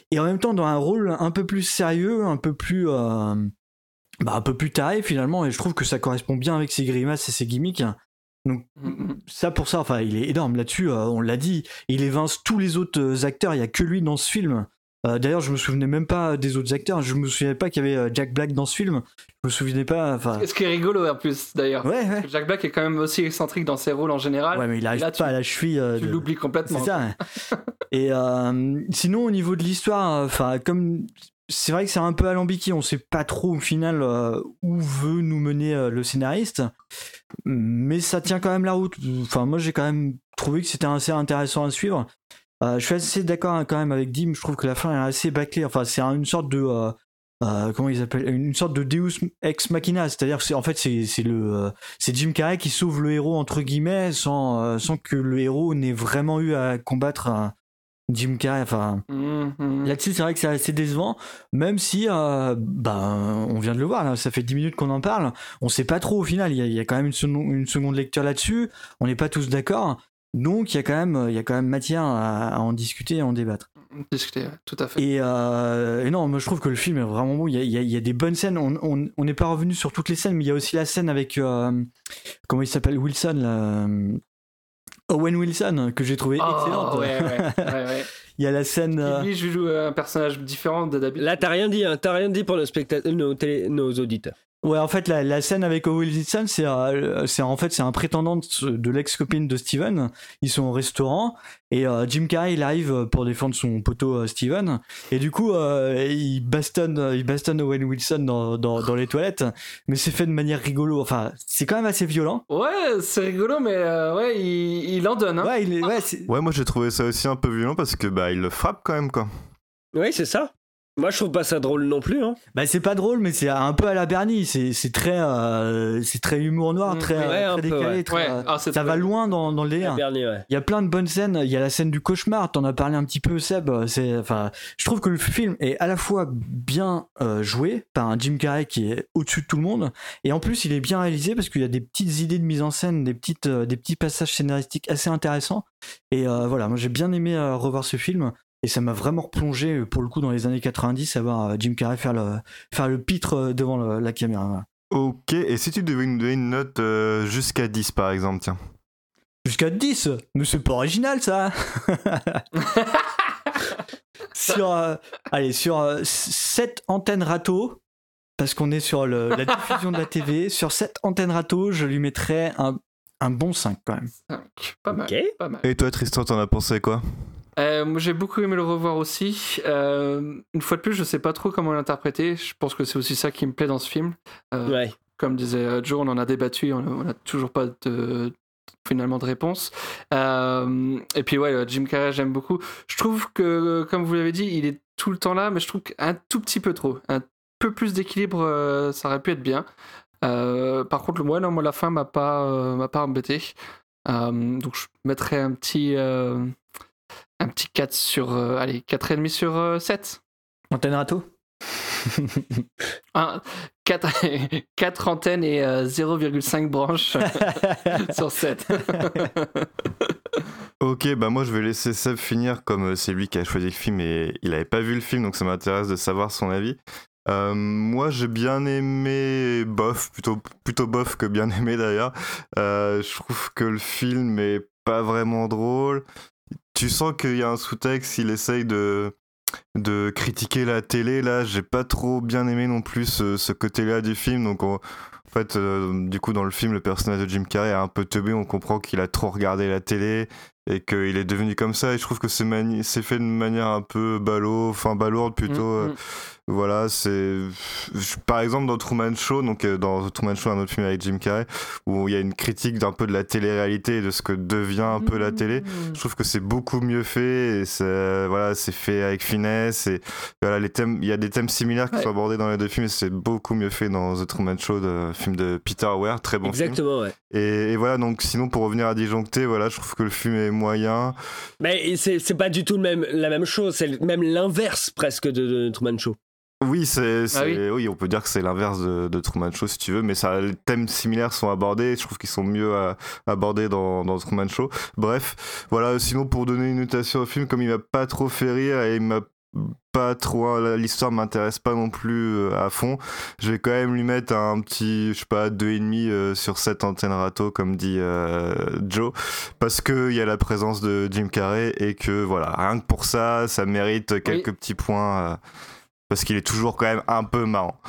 et en même temps dans un rôle un peu plus sérieux, un peu plus euh, bah, un peu plus taré finalement, et je trouve que ça correspond bien avec ses grimaces et ses gimmicks. Donc ça pour ça, enfin il est énorme là-dessus, euh, on l'a dit, il évince tous les autres euh, acteurs, il y a que lui dans ce film. Euh, d'ailleurs je me souvenais même pas des autres acteurs, je me souvenais pas qu'il y avait euh, Jack Black dans ce film, je me souvenais pas, enfin... Ce qui est rigolo en plus d'ailleurs, ouais, ouais. Jack Black est quand même aussi excentrique dans ses rôles en général. Ouais mais il arrive là, pas tu, à la cheville... Euh, tu de... l'oublies complètement. C'est ça, ouais. Et euh, sinon au niveau de l'histoire, enfin euh, comme... C'est vrai que c'est un peu alambiqué, on sait pas trop au final euh, où veut nous mener euh, le scénariste, mais ça tient quand même la route. Enfin, moi j'ai quand même trouvé que c'était assez intéressant à suivre. Euh, je suis assez d'accord hein, quand même avec Dim, je trouve que la fin est assez bâclée. Enfin, c'est une sorte de. Euh, euh, comment ils appellent Une sorte de Deus ex machina, c'est-à-dire que c'est, en fait c'est, c'est, le, euh, c'est Jim Carrey qui sauve le héros entre guillemets sans, euh, sans que le héros n'ait vraiment eu à combattre. Euh, Jim Carrey, enfin mmh. là-dessus c'est vrai que c'est assez décevant, même si euh, ben on vient de le voir là, ça fait dix minutes qu'on en parle, on sait pas trop au final, il y a, il y a quand même une, seconde, une seconde lecture là-dessus, on n'est pas tous d'accord, donc il y a quand même il y a quand même matière à, à en discuter et à en débattre. Discuter, tout à fait. Et, euh, et non, moi je trouve que le film est vraiment bon, il y a, il y a, il y a des bonnes scènes, on on, on n'est pas revenu sur toutes les scènes, mais il y a aussi la scène avec euh, comment il s'appelle, Wilson là, Owen Wilson, que j'ai trouvé oh, excellente. Ouais, ouais, ouais, ouais. Il y a la scène. Euh... Lui, je joue un personnage différent de d'habitude. Là, t'as rien dit, hein, t'as rien dit pour nos, spectateurs, nos, télé, nos auditeurs. Ouais, en fait, la, la scène avec Owen Wilson, c'est, euh, c'est en fait c'est un prétendant de, de l'ex-copine de Steven. Ils sont au restaurant et euh, Jim Carrey il arrive pour défendre son poteau euh, Steven et du coup euh, il bastonne, il bastonne Owen Wilson dans, dans, dans les toilettes, mais c'est fait de manière rigolo. Enfin, c'est quand même assez violent. Ouais, c'est rigolo, mais euh, ouais, il, il en donne. Hein. Ouais, il est, ouais, c'est... ouais, moi j'ai trouvé ça aussi un peu violent parce que bah il le frappe quand même quoi. Oui, c'est ça. Moi, je trouve pas ça drôle non plus. Hein. Bah, c'est pas drôle, mais c'est un peu à la Bernie. C'est, c'est très, euh, c'est très humour noir, Mmh, très, ouais, euh, très décalé. peu, ouais. Très, Ouais. euh, Ah, c'est ça très... va loin dans, dans le délire. Bernie, ouais. Il y a plein de bonnes scènes. Il y a la scène du cauchemar. T'en as parlé un petit peu, Seb. C'est, enfin, je trouve que le film est à la fois bien euh, joué par un Jim Carrey qui est au-dessus de tout le monde, et en plus, il est bien réalisé parce qu'il y a des petites idées de mise en scène, des petites, euh, des petits passages scénaristiques assez intéressants. Et euh, voilà, moi j'ai bien aimé euh, revoir ce film. Et ça m'a vraiment replongé, pour le coup, dans les années quatre-vingt-dix, à voir Jim Carrey faire le, faire le pitre devant le, la caméra. Voilà. Ok, et si tu devais nous donner une note euh, jusqu'à dix, par exemple, tiens. Jusqu'à dix? Mais c'est pas original, ça. Sur, euh, allez, sur euh, sept antennes râteaux, parce qu'on est sur le, la diffusion de la T V, sur sept antennes râteaux, je lui mettrais un, un bon cinq, quand même. cinq, pas mal, okay. pas mal. Et toi, Tristan, t'en as pensé quoi? Euh, moi, j'ai beaucoup aimé le revoir aussi. Euh, une fois de plus, je sais pas trop comment l'interpréter. Je pense que c'est aussi ça qui me plaît dans ce film. Euh, ouais. Comme disait Joe, on en a débattu, on n'a toujours pas de, finalement de réponse. Euh, et puis ouais, Jim Carrey, j'aime beaucoup. Je trouve que, comme vous l'avez dit, il est tout le temps là, mais je trouve qu'un tout petit peu trop. Un peu plus d'équilibre, euh, ça aurait pu être bien. Euh, par contre, ouais, non, moi, la fin m'a pas, euh, m'a pas embêté. Euh, donc je mettrais un petit... Euh, Un petit quatre sur... Euh, allez, quatre virgule cinq sur euh, sept. Antenne râteau. Un, quatre, quatre antennes et euh, zéro virgule cinq branches sur sept. Ok, bah moi je vais laisser Seb finir, comme c'est lui qui a choisi le film et il avait pas vu le film, donc ça m'intéresse de savoir son avis. Euh, moi j'ai bien aimé, bof, plutôt, plutôt bof que bien aimé d'ailleurs. Euh, je trouve que le film est pas vraiment drôle. Tu sens qu'il y a un sous-texte, il essaye de, de critiquer la télé. Là, j'ai pas trop bien aimé non plus ce, ce côté-là du film. Donc, on, en fait, euh, du coup, dans le film, le personnage de Jim Carrey est un peu teubé. On comprend qu'il a trop regardé la télé et qu'il est devenu comme ça. Et je trouve que c'est, mani- c'est fait de manière un peu ballot, enfin balourde plutôt. Mmh, euh, Voilà, c'est je, par exemple dans Truman Show, donc euh, dans Truman Show, un autre film avec Jim Carrey, où il y a une critique d'un peu de la télé-réalité et de ce que devient un peu la télé. Je trouve que c'est beaucoup mieux fait et c'est voilà, c'est fait avec finesse et voilà, les thèmes, il y a des thèmes similaires qui ouais. sont abordés dans les deux films et c'est beaucoup mieux fait dans The Truman Show, de film de Peter Weir, très bon Exactement, film. ouais. Et, et voilà, donc sinon pour revenir à Disjoncté, voilà, je trouve que le film est moyen. Mais c'est c'est pas du tout le même la même chose, c'est même l'inverse presque de, de Truman Show. Oui, c'est, c'est, ah oui. oui, on peut dire que c'est l'inverse de, de Truman Show si tu veux, mais ça, les thèmes similaires sont abordés. Je trouve qu'ils sont mieux à, abordés dans, dans Truman Show. Bref, voilà. Sinon, pour donner une notation au film, comme il m'a pas trop fait rire et il m'a pas trop, l'histoire m'intéresse pas non plus euh, à fond, je vais quand même lui mettre un petit, je sais pas, deux et demi euh, sur sept antennes râteaux, comme dit euh, Joe, parce que il y a la présence de Jim Carrey et que voilà, rien que pour ça, ça mérite quelques oui. petits points. Euh, Parce qu'il est toujours quand même un peu marrant.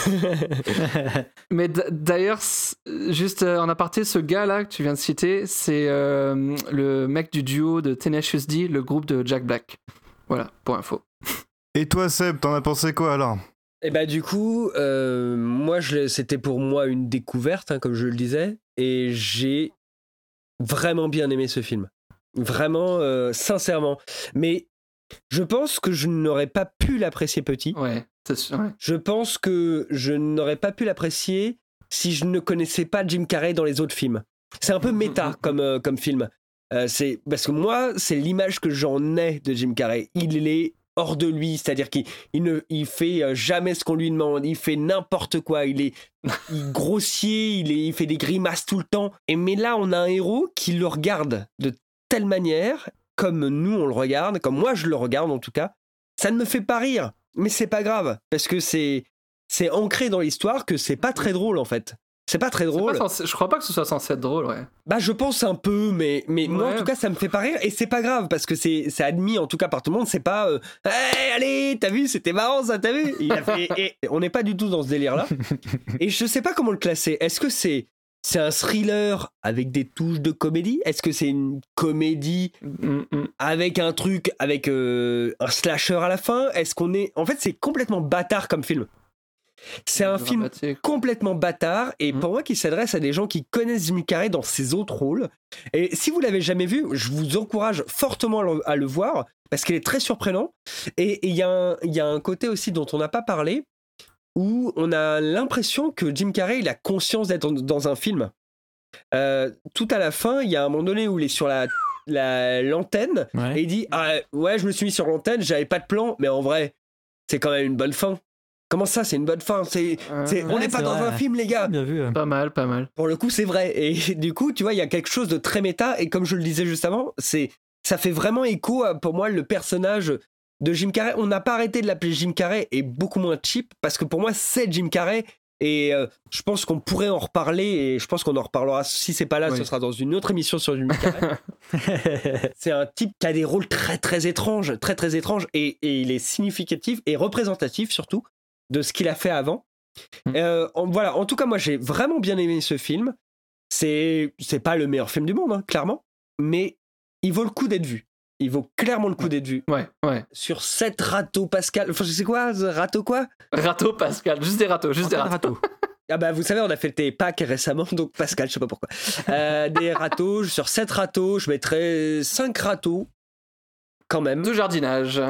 Mais d- d'ailleurs, juste en aparté, ce gars-là que tu viens de citer, c'est euh, le mec du duo de Tenacious D, le groupe de Jack Black. Voilà, pour info. Et toi, Seb, t'en as pensé quoi alors ? Et bah du coup, euh, moi, je, c'était pour moi une découverte, hein, comme je le disais, et j'ai vraiment bien aimé ce film. Vraiment, euh, sincèrement. Mais je pense que je n'aurais pas pu l'apprécier petit. Ouais, c'est sûr. Ouais. Je pense que je n'aurais pas pu l'apprécier si je ne connaissais pas Jim Carrey dans les autres films. C'est un peu méta comme, euh, comme film. Euh, c'est, parce que moi, c'est l'image que j'en ai de Jim Carrey. Il est hors de lui, c'est-à-dire qu'il il ne, il fait jamais ce qu'on lui demande. Il fait n'importe quoi. Il est il grossier, il, est, il fait des grimaces tout le temps. Et, mais là, on a un héros qui le regarde de telle manière, comme nous on le regarde, comme moi je le regarde en tout cas, ça ne me fait pas rire, mais c'est pas grave, parce que c'est, c'est ancré dans l'histoire que c'est pas très drôle en fait. C'est pas très drôle. C'est pas censé, je crois pas que ce soit censé être drôle, ouais. Bah je pense un peu, mais, mais ouais. Moi en tout cas ça me fait pas rire, et c'est pas grave, parce que c'est, c'est admis en tout cas par tout le monde, c'est pas euh, hey, allez, t'as vu, c'était marrant ça, t'as vu. Il a fait, et on n'est pas du tout dans ce délire là, et je sais pas comment le classer. Est-ce que c'est C'est un thriller avec des touches de comédie ? Est-ce que c'est une comédie avec un truc, avec euh, un slasher à la fin ? Est-ce qu'on est... En fait, c'est complètement bâtard comme film. C'est un film complètement bâtard, et pour moi qui s'adresse à des gens qui connaissent Jim Carrey dans ses autres rôles. Et si vous l'avez jamais vu, je vous encourage fortement à le, à le voir, parce qu'il est très surprenant. Et il y, y a un côté aussi dont on n'a pas parlé, où on a l'impression que Jim Carrey il a conscience d'être dans un film. Euh, tout à la fin, il y a un moment donné où il est sur la, la, l'antenne, ouais. Et il dit ah, ouais, je me suis mis sur l'antenne, j'avais pas de plan, mais en vrai, c'est quand même une bonne fin. Comment ça, c'est une bonne fin ? c'est, c'est, euh, On n'est ouais, pas dans vrai. Un film, les gars. Bien vu. Pas mal, pas mal. Pour le coup, c'est vrai. Et du coup, tu vois, il y a quelque chose de très méta, et comme je le disais juste avant, c'est, ça fait vraiment écho à, pour moi, le personnage de Jim Carrey. On n'a pas arrêté de l'appeler Jim Carrey, et beaucoup moins cheap, parce que pour moi c'est Jim Carrey, et euh, je pense qu'on pourrait en reparler, et je pense qu'on en reparlera. Si c'est pas là, oui. Ce sera dans une autre émission sur Jim Carrey. C'est un type qui a des rôles très très étranges, très très étranges, et, et il est significatif et représentatif surtout de ce qu'il a fait avant. Mm. Euh, en, voilà, en tout cas moi j'ai vraiment bien aimé ce film. C'est, c'est pas le meilleur film du monde, hein, clairement, mais il vaut le coup d'être vu. Il vaut clairement le coup d'être vu. Ouais, ouais. Sur sept râteaux Pascal. Enfin, je sais quoi, râteaux quoi ? Râteaux Pascal, juste des râteaux, juste en des râteaux. Ah bah, vous savez, on a fait les Pâques récemment, donc Pascal, je sais pas pourquoi. Euh, des râteaux, sur sept râteaux, je mettrais cinq râteaux, quand même. De jardinage.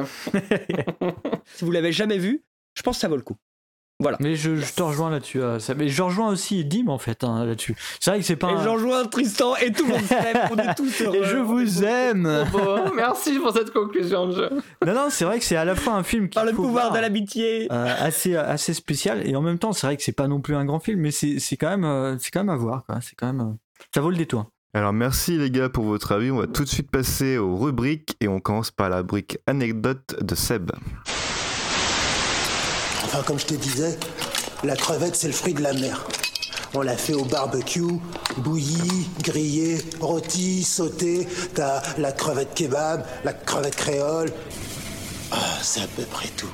Si vous l'avez jamais vu, je pense que ça vaut le coup. Voilà. Mais je, je te rejoins là-dessus. Euh, ça, mais je rejoins aussi Dim en fait hein, là-dessus. C'est vrai que c'est pas. Et un... je rejoins Tristan et tout le monde s'aime. On est tous heureux. Et je vous aime. Bon, merci pour cette conclusion de jeu. Non non, c'est vrai que c'est à la fois un film qui par le pouvoir voir, de l'amitié, euh, assez assez spécial, et en même temps c'est vrai que c'est pas non plus un grand film, mais c'est c'est quand même euh, c'est quand même à voir quoi. C'est quand même euh, ça vaut le détour. Alors merci les gars pour votre avis. On va tout de suite passer aux rubriques et on commence par la rubrique anecdote de Seb. Enfin, comme je te disais, la crevette, c'est le fruit de la mer. On l'a fait au barbecue, bouillie, grillée, rôtie, sautée. T'as la crevette kebab, la crevette créole. Ah, c'est à peu près tout.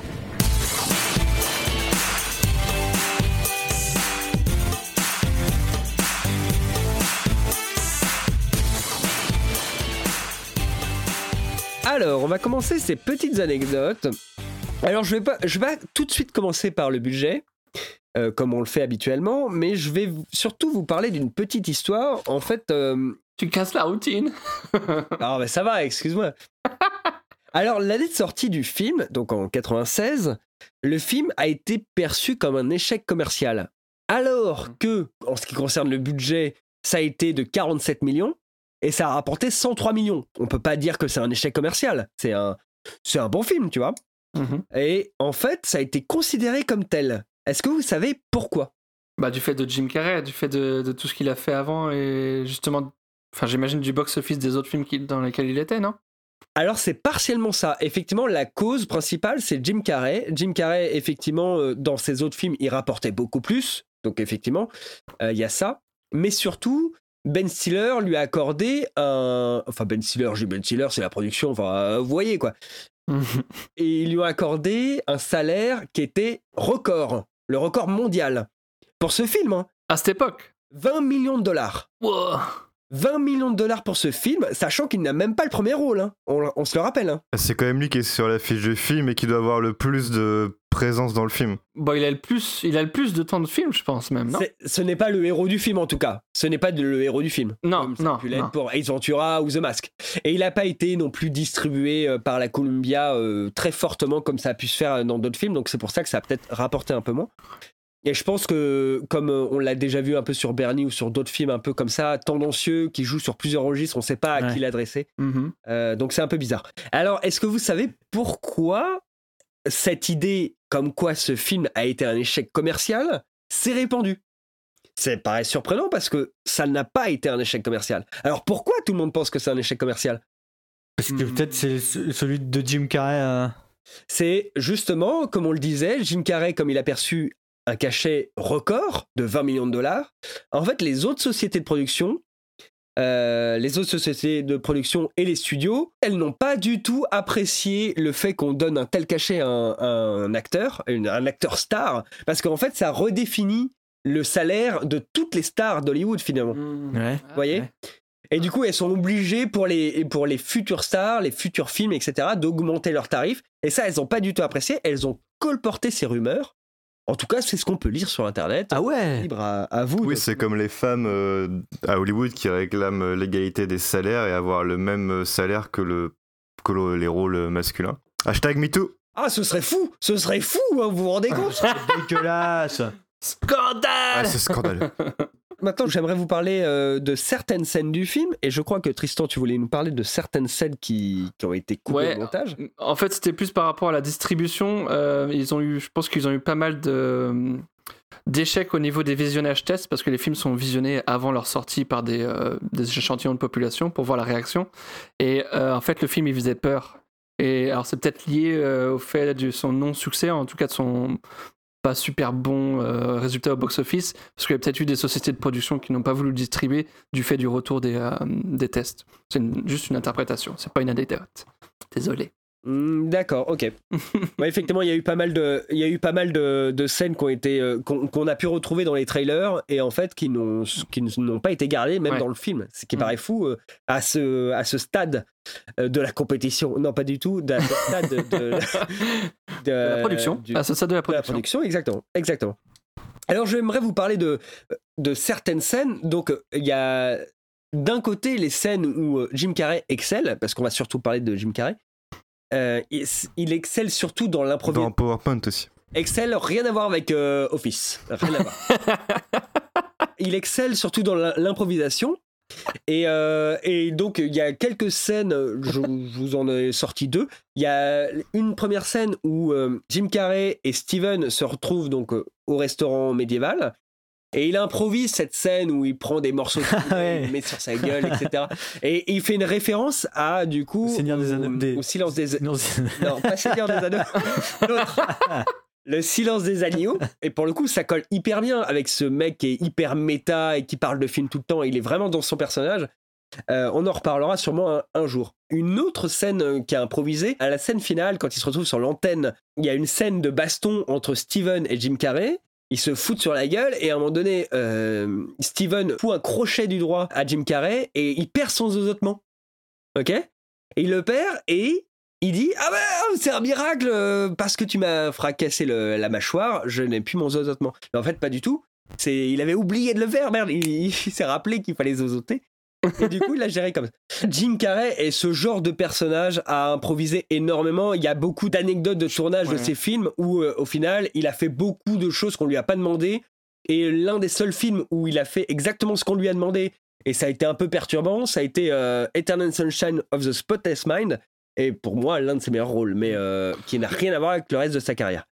Alors, on va commencer ces petites anecdotes. Alors, je vais pas, je vais pas tout de suite commencer par le budget, euh, comme on le fait habituellement, mais je vais surtout vous parler d'une petite histoire. En fait, euh... tu casses la routine. Alors, ben ça va, excuse-moi. Alors, l'année de sortie du film, donc en quatre-vingt-seize, le film a été perçu comme un échec commercial. Alors que, en ce qui concerne le budget, ça a été de quarante-sept millions et ça a rapporté cent trois millions. On peut pas dire que c'est un échec commercial. C'est un, c'est un bon film, tu vois. Mm-hmm. Et en fait, ça a été considéré comme tel. Est-ce que vous savez pourquoi ? Bah, du fait de Jim Carrey, du fait de, de tout ce qu'il a fait avant et justement, enfin, j'imagine du box-office des autres films qui, dans lesquels il était, non ? Alors c'est partiellement ça. Effectivement, la cause principale, c'est Jim Carrey. Jim Carrey, effectivement, euh, dans ses autres films, il rapportait beaucoup plus. Donc effectivement, il euh, y a ça. Mais surtout, Ben Stiller lui a accordé un... Enfin, Ben Stiller, j'ai Ben Stiller, c'est la production, enfin, euh, vous voyez quoi. Et ils lui ont accordé un salaire qui était record, le record mondial, pour ce film. Hein. À cette époque vingt millions de dollars. Wow. vingt millions de dollars pour ce film, sachant qu'il n'a même pas le premier rôle. Hein. On, on se le rappelle. Hein. C'est quand même lui qui est sur la fiche du film et qui doit avoir le plus de présence dans le film. Bon, il a le plus, il a le plus de temps de film, je pense même, non? C'est, ce n'est pas le héros du film, en tout cas. Ce n'est pas de- le héros du film. Non, non, non. Pour Ace Ventura ou The Mask. Et il n'a pas été non plus distribué euh, par la Columbia euh, très fortement comme ça a pu se faire dans d'autres films. Donc c'est pour ça que ça a peut-être rapporté un peu moins. Et je pense que, comme euh, on l'a déjà vu un peu sur Bernie ou sur d'autres films un peu comme ça, tendancieux, qui jouent sur plusieurs registres, on ne sait pas à Ouais. qui l'adresser. Mhm. Euh, donc c'est un peu bizarre. Alors, est-ce que vous savez pourquoi cette idée comme quoi ce film a été un échec commercial s'est répandue? Ça paraît surprenant parce que ça n'a pas été un échec commercial. Alors pourquoi tout le monde pense que c'est un échec commercial? Parce que peut-être c'est ce- celui de Jim Carrey. euh, C'est justement, comme on le disait, Jim Carrey, comme il a perçu un cachet record de vingt millions de dollars, en fait, les autres sociétés de production, euh, les autres sociétés de production et les studios, elles n'ont pas du tout apprécié le fait qu'on donne un tel cachet à un, à un acteur, une- un acteur star, parce qu'en fait, ça redéfinit le salaire de toutes les stars d'Hollywood, finalement. Ouais. Vous voyez? Et du coup, elles sont obligées pour les, pour les futures stars, les futurs films, et cetera, d'augmenter leurs tarifs. Et ça, elles n'ont pas du tout apprécié. Elles ont colporté ces rumeurs. En tout cas, c'est ce qu'on peut lire sur Internet. Ah ouais. Libre à, à vous. Oui, de- c'est comme les femmes euh, à Hollywood qui réclament l'égalité des salaires et avoir le même salaire que, le, que le- les rôles masculins. Hashtag MeToo. Ah, ce serait fou. Ce serait fou, hein, vous vous rendez compte? C'est dégueulasse. Scandale. Ah, c'est scandaleux. Maintenant, j'aimerais vous parler euh, de certaines scènes du film. Et je crois que Tristan, tu voulais nous parler de certaines scènes qui, qui ont été coupées Ouais, au montage. En fait, c'était plus par rapport à la distribution. Euh, ils ont eu, je pense qu'ils ont eu pas mal de d'échecs au niveau des visionnages tests parce que les films sont visionnés avant leur sortie par des, euh, des échantillons de population pour voir la réaction. Et euh, en fait, le film il faisait peur. Et alors, c'est peut-être lié euh, au fait de son non-succès, en tout cas de son pas super bon euh, résultat au box-office, parce qu'il y a peut-être eu des sociétés de production qui n'ont pas voulu le distribuer du fait du retour des, euh, des tests. C'est une- juste une interprétation, c'est pas une anecdote. Désolé. Hmm, d'accord, ok. Ouais, effectivement, il y a eu pas mal de, il y a eu pas mal de, de scènes qui ont été, euh, qu'on, qu'on a pu retrouver dans les trailers et en fait qui n'ont, qui n'ont pas été gardées même Ouais. dans le film. Ce qui Mm. paraît fou euh, à ce, à ce stade euh, de la compétition. Non, pas du tout. De, de stade de, de, De la production. du- Ah, c'est ça de la de la production. production, exactement, exactement. Alors, j'aimerais vous parler de, de certaines scènes. Donc, euh, il y a d'un côté les scènes où euh, Jim Carrey excelle, parce qu'on va surtout parler de Jim Carrey. Euh, il, il excelle surtout dans l'improvisation. Dans PowerPoint aussi. Excelle, rien à voir avec euh, Office. Rien à voir. Il excelle surtout dans l'im- l'improvisation. Et, euh, et donc, il y a quelques scènes, je, je vous en ai sorti deux. Il y a une première scène où euh, Jim Carrey et Steven se retrouvent donc euh, au restaurant médiéval. Et il improvise cette scène où il prend des morceaux de poulet, Ouais. il met sur sa gueule, et cetera. Et il fait une référence à, du coup, Seigneur des Anneaux- au, des- au silence des... Non, c'est- Non, pas Seigneur des Anneaux. L'autre. Le silence des agneaux. Et pour le coup, ça colle hyper bien avec ce mec qui est hyper méta et qui parle de film tout le temps. Il est vraiment dans son personnage. Euh, on en reparlera sûrement un, un jour. Une autre scène euh, qui a improvisé, à la scène finale, quand il se retrouve sur l'antenne, il y a une scène de baston entre Steven et Jim Carrey. Ils se foutent sur la gueule et à un moment donné, euh, Steven fout un crochet du droit à Jim Carrey et il perd son zozotement. Ok? Et il le perd et il dit « Ah ben, c'est un miracle euh, parce que tu m'as fracassé le- la mâchoire, je n'ai plus mon zozotement. » Mais en fait, pas du tout. C'est, il avait oublié de le faire, merde. Il, il s'est rappelé qu'il fallait zozoter. Et du coup, il l'a géré comme ça. Jim Carrey est ce genre de personnage à improviser énormément. Il y a beaucoup d'anecdotes de tournage de Ouais. ses films où, euh, au final, il a fait beaucoup de choses qu'on lui a pas demandé. Et l'un des seuls films où il a fait exactement ce qu'on lui a demandé, et ça a été un peu perturbant, ça a été euh, Eternal Sunshine of the Spotless Mind. Et pour moi, l'un de ses meilleurs rôles, mais euh, qui n'a rien à voir avec le reste de sa carrière.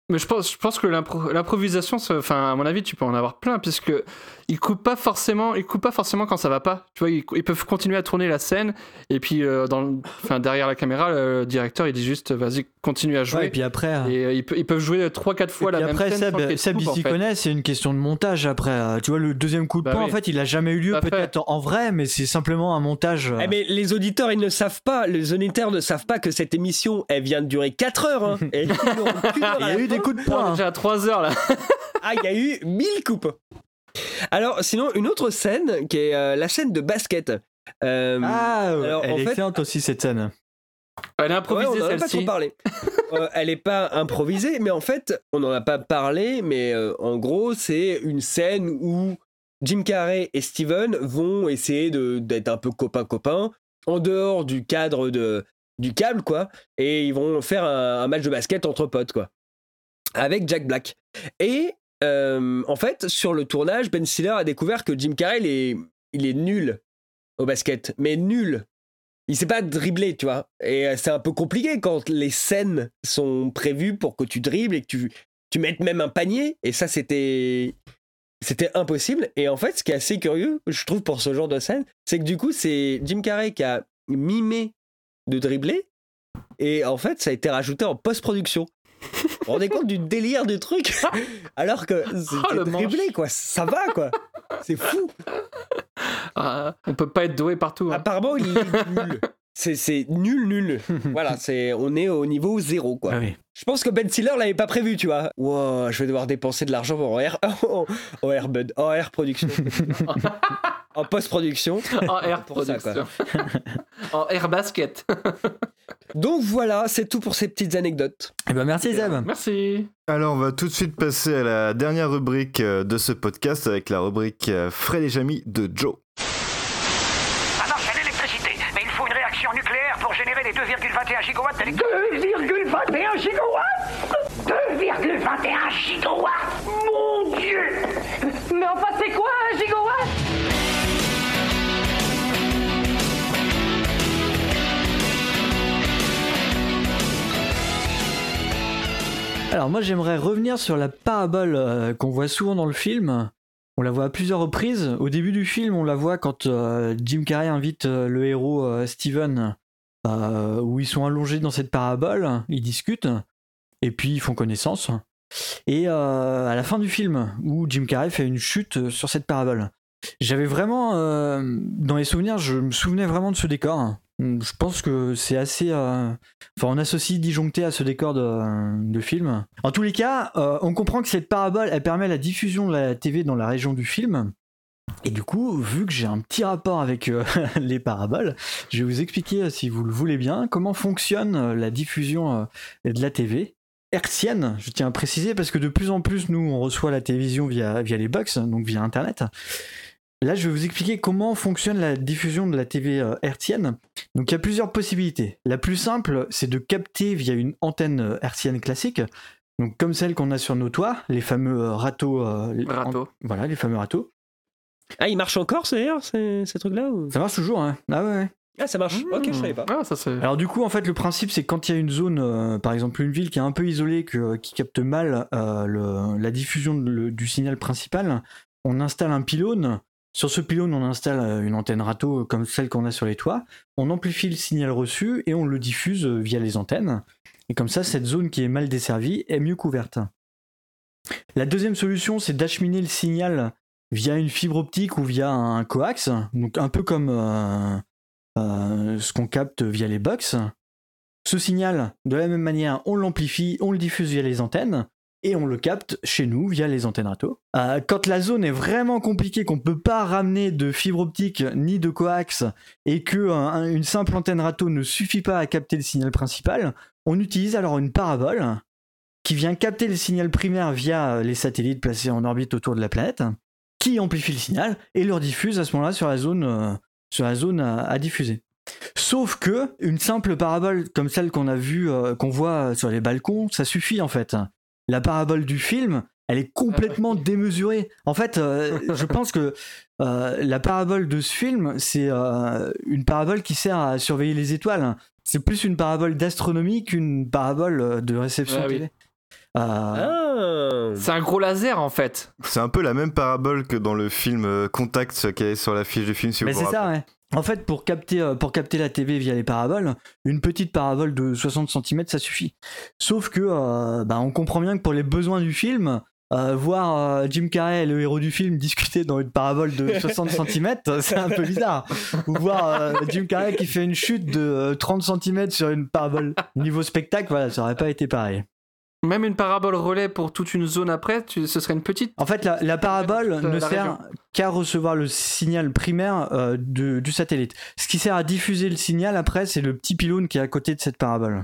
Mais je pense, je pense que l'impro- l'improvisation, ça- enfin, à mon avis, tu peux en avoir plein, puisque ils coupent pas forcément, ils coupent pas forcément quand ça va pas. Tu vois, ils, ils peuvent continuer à tourner la scène, et puis euh, dans, le- enfin, derrière la caméra, le directeur il dit juste, vas-y, continue à jouer. Ouais, et puis après, euh, Et euh, ils, pe- ils peuvent jouer trois, quatre fois et la puis même après, scène. Seb, sans qu'il y ait de Seb, coupe, il en s'y fait. connaît, c'est une question de montage après. euh, Tu vois, le deuxième coup de Bah poing, oui. en fait, il a jamais eu lieu, Tout à fait. peut-être en vrai, mais c'est simplement un montage. euh, Eh mais les auditeurs, ils ne savent pas, les auditeurs ne savent pas que cette émission, elle vient de durer quatre heures. Hein, et ils n'auront qu'une heure Il y à a la eu des fin. coups de On est poing. déjà à trois heures là. Ah, il y a eu mille coupes. Alors, sinon, une autre scène qui est euh, la scène de basket. Euh, Ah, alors, elle en est fait- excellente aussi cette scène. Elle est ouais, improvisée on en a pas trop celle-ci. parlé. Euh, elle est pas improvisée, mais en fait, on n'en a pas parlé, mais euh, en gros, c'est une scène où Jim Carrey et Steven vont essayer de, d'être un peu copains-copains, en dehors du cadre de, du câble, quoi, et ils vont faire un, un match de basket entre potes, quoi, avec Jack Black. Et euh, en fait, sur le tournage, Ben Stiller a découvert que Jim Carrey, il est, il est nul au basket, mais nul. Il sait pas dribbler, tu vois. Et euh, c'est un peu compliqué quand les scènes sont prévues pour que tu dribbles et que tu, tu mettes même un panier. Et ça, c'était, c'était impossible. Et en fait, ce qui est assez curieux, je trouve, pour ce genre de scène, c'est que du coup, c'est Jim Carrey qui a mimé de dribbler. Et en fait, ça a été rajouté en post-production. Vous vous rendez compte du délire du truc? Alors que c'était Oh, le manche. dribbler, quoi. Ça va, quoi. C'est fou. Ah, on peut pas être doué partout. hein. Apparemment, il est nul. C'est, c'est nul, nul. Voilà, c'est, on est au niveau zéro, quoi. Ah oui. Je pense que Ben Stiller l'avait pas prévu, tu vois. Wow, je vais devoir dépenser de l'argent en R, en, en R Bud, en R production, en post-production. En air Pour ça, quoi. production. En air basket. Donc voilà, c'est tout pour ces petites anecdotes. Eh ben merci Zeb. Merci. Alors, on va tout de suite passer à la dernière rubrique euh, de ce podcast avec la rubrique euh, Fred et Jamy de Joe. Ça marche à l'électricité, mais il faut une réaction nucléaire pour générer les deux virgule vingt et un gigawatts d'électricité. deux virgule vingt et un gigawatts deux virgule vingt et un gigawatts Mon Dieu. Mais enfin, c'est quoi un gigawatt? Alors moi j'aimerais revenir sur la parabole euh, qu'on voit souvent dans le film. On la voit à plusieurs reprises. Au début du film, on la voit quand euh, Jim Carrey invite euh, le héros euh, Steven, euh, où ils sont allongés dans cette parabole, ils discutent, et puis ils font connaissance. Et euh, à la fin du film, où Jim Carrey fait une chute sur cette parabole. J'avais vraiment, euh, dans les souvenirs, je me souvenais vraiment de ce décor. Je pense que c'est assez... euh, Enfin, on associe disjoncté à ce décor de, de film. En tous les cas, euh, on comprend que cette parabole, elle permet la diffusion de la T V dans la région du film. Et du coup, vu que j'ai un petit rapport avec euh, les paraboles, je vais vous expliquer, si vous le voulez bien, comment fonctionne euh, la diffusion euh, de la T V. Hertzienne, je tiens à préciser, parce que de plus en plus, nous, on reçoit la télévision via, via les box, donc via Internet. Là, je vais vous expliquer comment fonctionne la diffusion de la T V euh, hertzienne. Donc, il y a plusieurs possibilités. La plus simple, c'est de capter via une antenne euh, hertzienne classique, donc comme celle qu'on a sur nos toits, les fameux euh, râteaux. euh, les- Râteaux. en- Voilà, les fameux râteaux. Ah, il marche encore, c'est d'ailleurs, ces, ces trucs-là ou... Ça marche toujours, hein. Ah ouais, ouais. Ah, ça marche. Ok, je savais pas. Ah, ça c'est. Alors du coup, en fait, le principe, c'est que quand il y a une zone, euh, par exemple une ville qui est un peu isolée, que, qui capte mal euh, le- la diffusion de- le- du signal principal, on installe un pylône. Sur ce pylône, on installe euh, une antenne râteau comme celle qu'on a sur les toits. On amplifie le signal reçu et on le diffuse euh, via les antennes. Et comme ça, cette zone qui est mal desservie est mieux couverte. La deuxième solution, c'est d'acheminer le signal via une fibre optique ou via un coax, donc un peu comme euh, euh, ce qu'on capte via les box. Ce signal, de la même manière, on l'amplifie, on le diffuse via les antennes, et on le capte chez nous via les antennes râteau. Euh, quand la zone est vraiment compliquée, qu'on ne peut pas ramener de fibre optique ni de coax, et que euh, un- une simple antenne râteau ne suffit pas à capter le signal principal, on utilise alors une parabole qui vient capter le signal primaire via les satellites placés en orbite autour de la planète, qui amplifie le signal et le rediffuse à ce moment-là sur la zone, euh, sur la zone à, à diffuser. Sauf que une simple parabole comme celle qu'on a vue, euh, qu'on voit sur les balcons, ça suffit en fait. La parabole du film, elle est complètement démesurée. En fait, euh, je pense que euh, la parabole de ce film, c'est euh, une parabole qui sert à surveiller les étoiles. C'est plus une parabole d'astronomie qu'une parabole de réception Ah oui. télé. Euh, Ah. C'est un gros laser en fait. C'est un peu la même parabole que dans le film euh, Contact qui est sur la fiche du film. Si Mais vous c'est vous ça, rappelez. ouais. En fait, pour capter, euh, pour capter la T V via les paraboles, une petite parabole de soixante centimètres, ça suffit. Sauf que, euh, bah, on comprend bien que pour les besoins du film, euh, voir euh, Jim Carrey, le héros du film, discuter dans une parabole de soixante centimètres, c'est un peu bizarre. Ou voir euh, Jim Carrey qui fait une chute de euh, trente centimètres sur une parabole. Niveau spectacle, voilà, ça aurait pas été pareil. Même une parabole relais pour toute une zone après, tu, ce serait une petite. En fait, la, la parabole De ne la sert région. qu'à recevoir le signal primaire euh, de- du satellite. Ce qui sert à diffuser le signal après, c'est le petit pylône qui est à côté de cette parabole.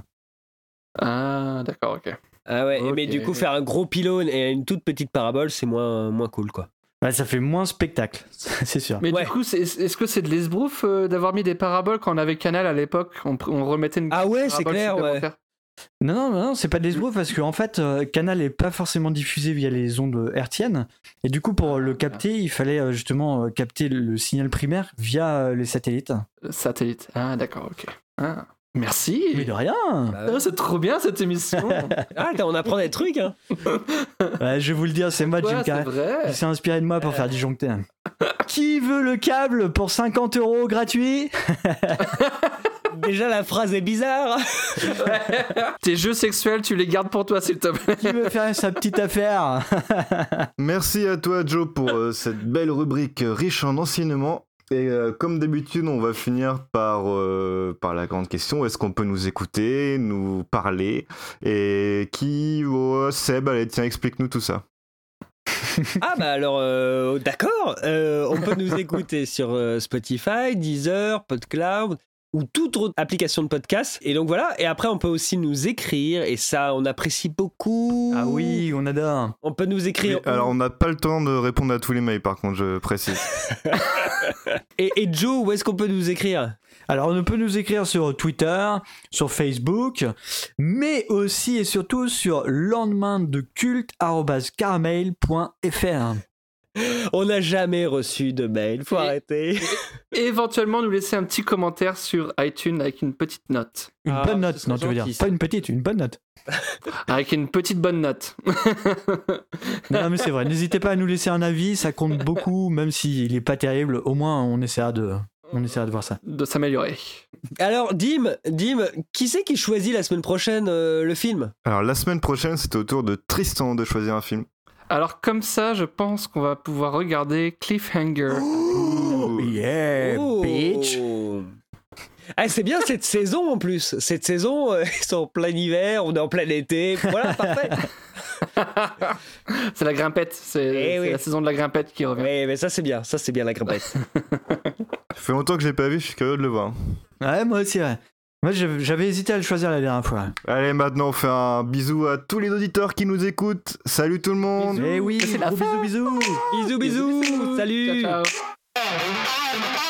Ah, d'accord, ok. Ah ouais, Ok. mais du coup, faire un gros pylône et une toute petite parabole, c'est moins, moins cool, quoi. Ouais, ça fait moins spectacle, c'est sûr. Mais du coup, c'est- est-ce que c'est de l'esbrouf euh, d'avoir mis des paraboles quand on avait Canal à l'époque on, pr- on remettait une Ah ouais, c'est parabole clair, ouais. supplémentaire. Non, non, non, c'est pas de l'esbrouf parce qu'en fait, euh, Canal n'est pas forcément diffusé via les ondes hertziennes. Et du coup, pour le capter, il fallait euh, justement euh, capter le signal primaire via euh, les satellites. Satellite. Ah, d'accord, ok. Ah, merci. Mais de rien. Ah, c'est trop bien cette émission. Ah, on apprend des trucs, hein. Ouais, je vais vous le dire, c'est moi, Ouais, Jim c'est Carrey. vrai. Il s'est inspiré de moi pour faire disjoncter. Qui veut le câble pour cinquante euros gratuit? Déjà, la phrase est bizarre. Tes jeux sexuels, tu les gardes pour toi, s'il te plaît. Qui veut faire sa petite affaire? Merci à toi Joe pour euh, cette belle rubrique euh, riche en enseignements. Et euh, comme d'habitude, on va finir par, euh, par la grande question. Est-ce qu'on peut nous écouter, nous parler? Et qui... Oh, Seb, allez, tiens, explique-nous tout ça. Ah bah alors, euh, d'accord. Euh, on peut nous écouter sur euh, Spotify, Deezer, PodCloud ou toute autre application de podcast. Et donc voilà. Et après, on peut aussi nous écrire. Et ça, on apprécie beaucoup. Ah oui, on adore. On peut nous écrire. Oui, alors, on n'a pas le temps de répondre à tous les mails, par contre, je précise. Et, et Joe, où est-ce qu'on peut nous écrire? Alors, on peut nous écrire sur Twitter, sur Facebook, mais aussi et surtout sur lendemain de culte arobase caramel point f r. On n'a jamais reçu de mail, faut Et- arrêter. Et éventuellement, nous laisser un petit commentaire sur iTunes avec une petite note. Une Ah, bonne ce note, serait non, tu veux dire. gentil, ça. Pas une petite, une bonne note. Avec une petite bonne note. Non, mais c'est vrai, n'hésitez pas à nous laisser un avis, ça compte beaucoup, même s'il est pas terrible, au moins on essaiera de, on essaiera de voir ça. De s'améliorer. Alors, Dim, Dim, qui c'est qui choisit la semaine prochaine euh, le film? Alors, la semaine prochaine, c'est au tour de Tristan de choisir un film. Alors comme ça, je pense qu'on va pouvoir regarder Cliffhanger. Oh, yeah, Oh. bitch. Ah, c'est bien cette saison en plus. Cette saison, euh, ils sont en plein hiver, on est en plein été. Voilà, parfait. C'est la grimpette, c'est Eh c'est oui. la saison de la grimpette qui revient. Oui, mais ça c'est bien, ça c'est bien la grimpette. Ça fait longtemps que je l'ai pas vu, je suis curieux de le voir. Ouais, moi aussi, ouais. Moi j'avais j'avais hésité à le choisir la dernière fois. Allez, maintenant, on fait un bisou à tous les auditeurs qui nous écoutent. Salut tout le monde. Eh oui, C'est la gros fin. bisous bisous. Bisous, bisous, salut. Ciao, ciao.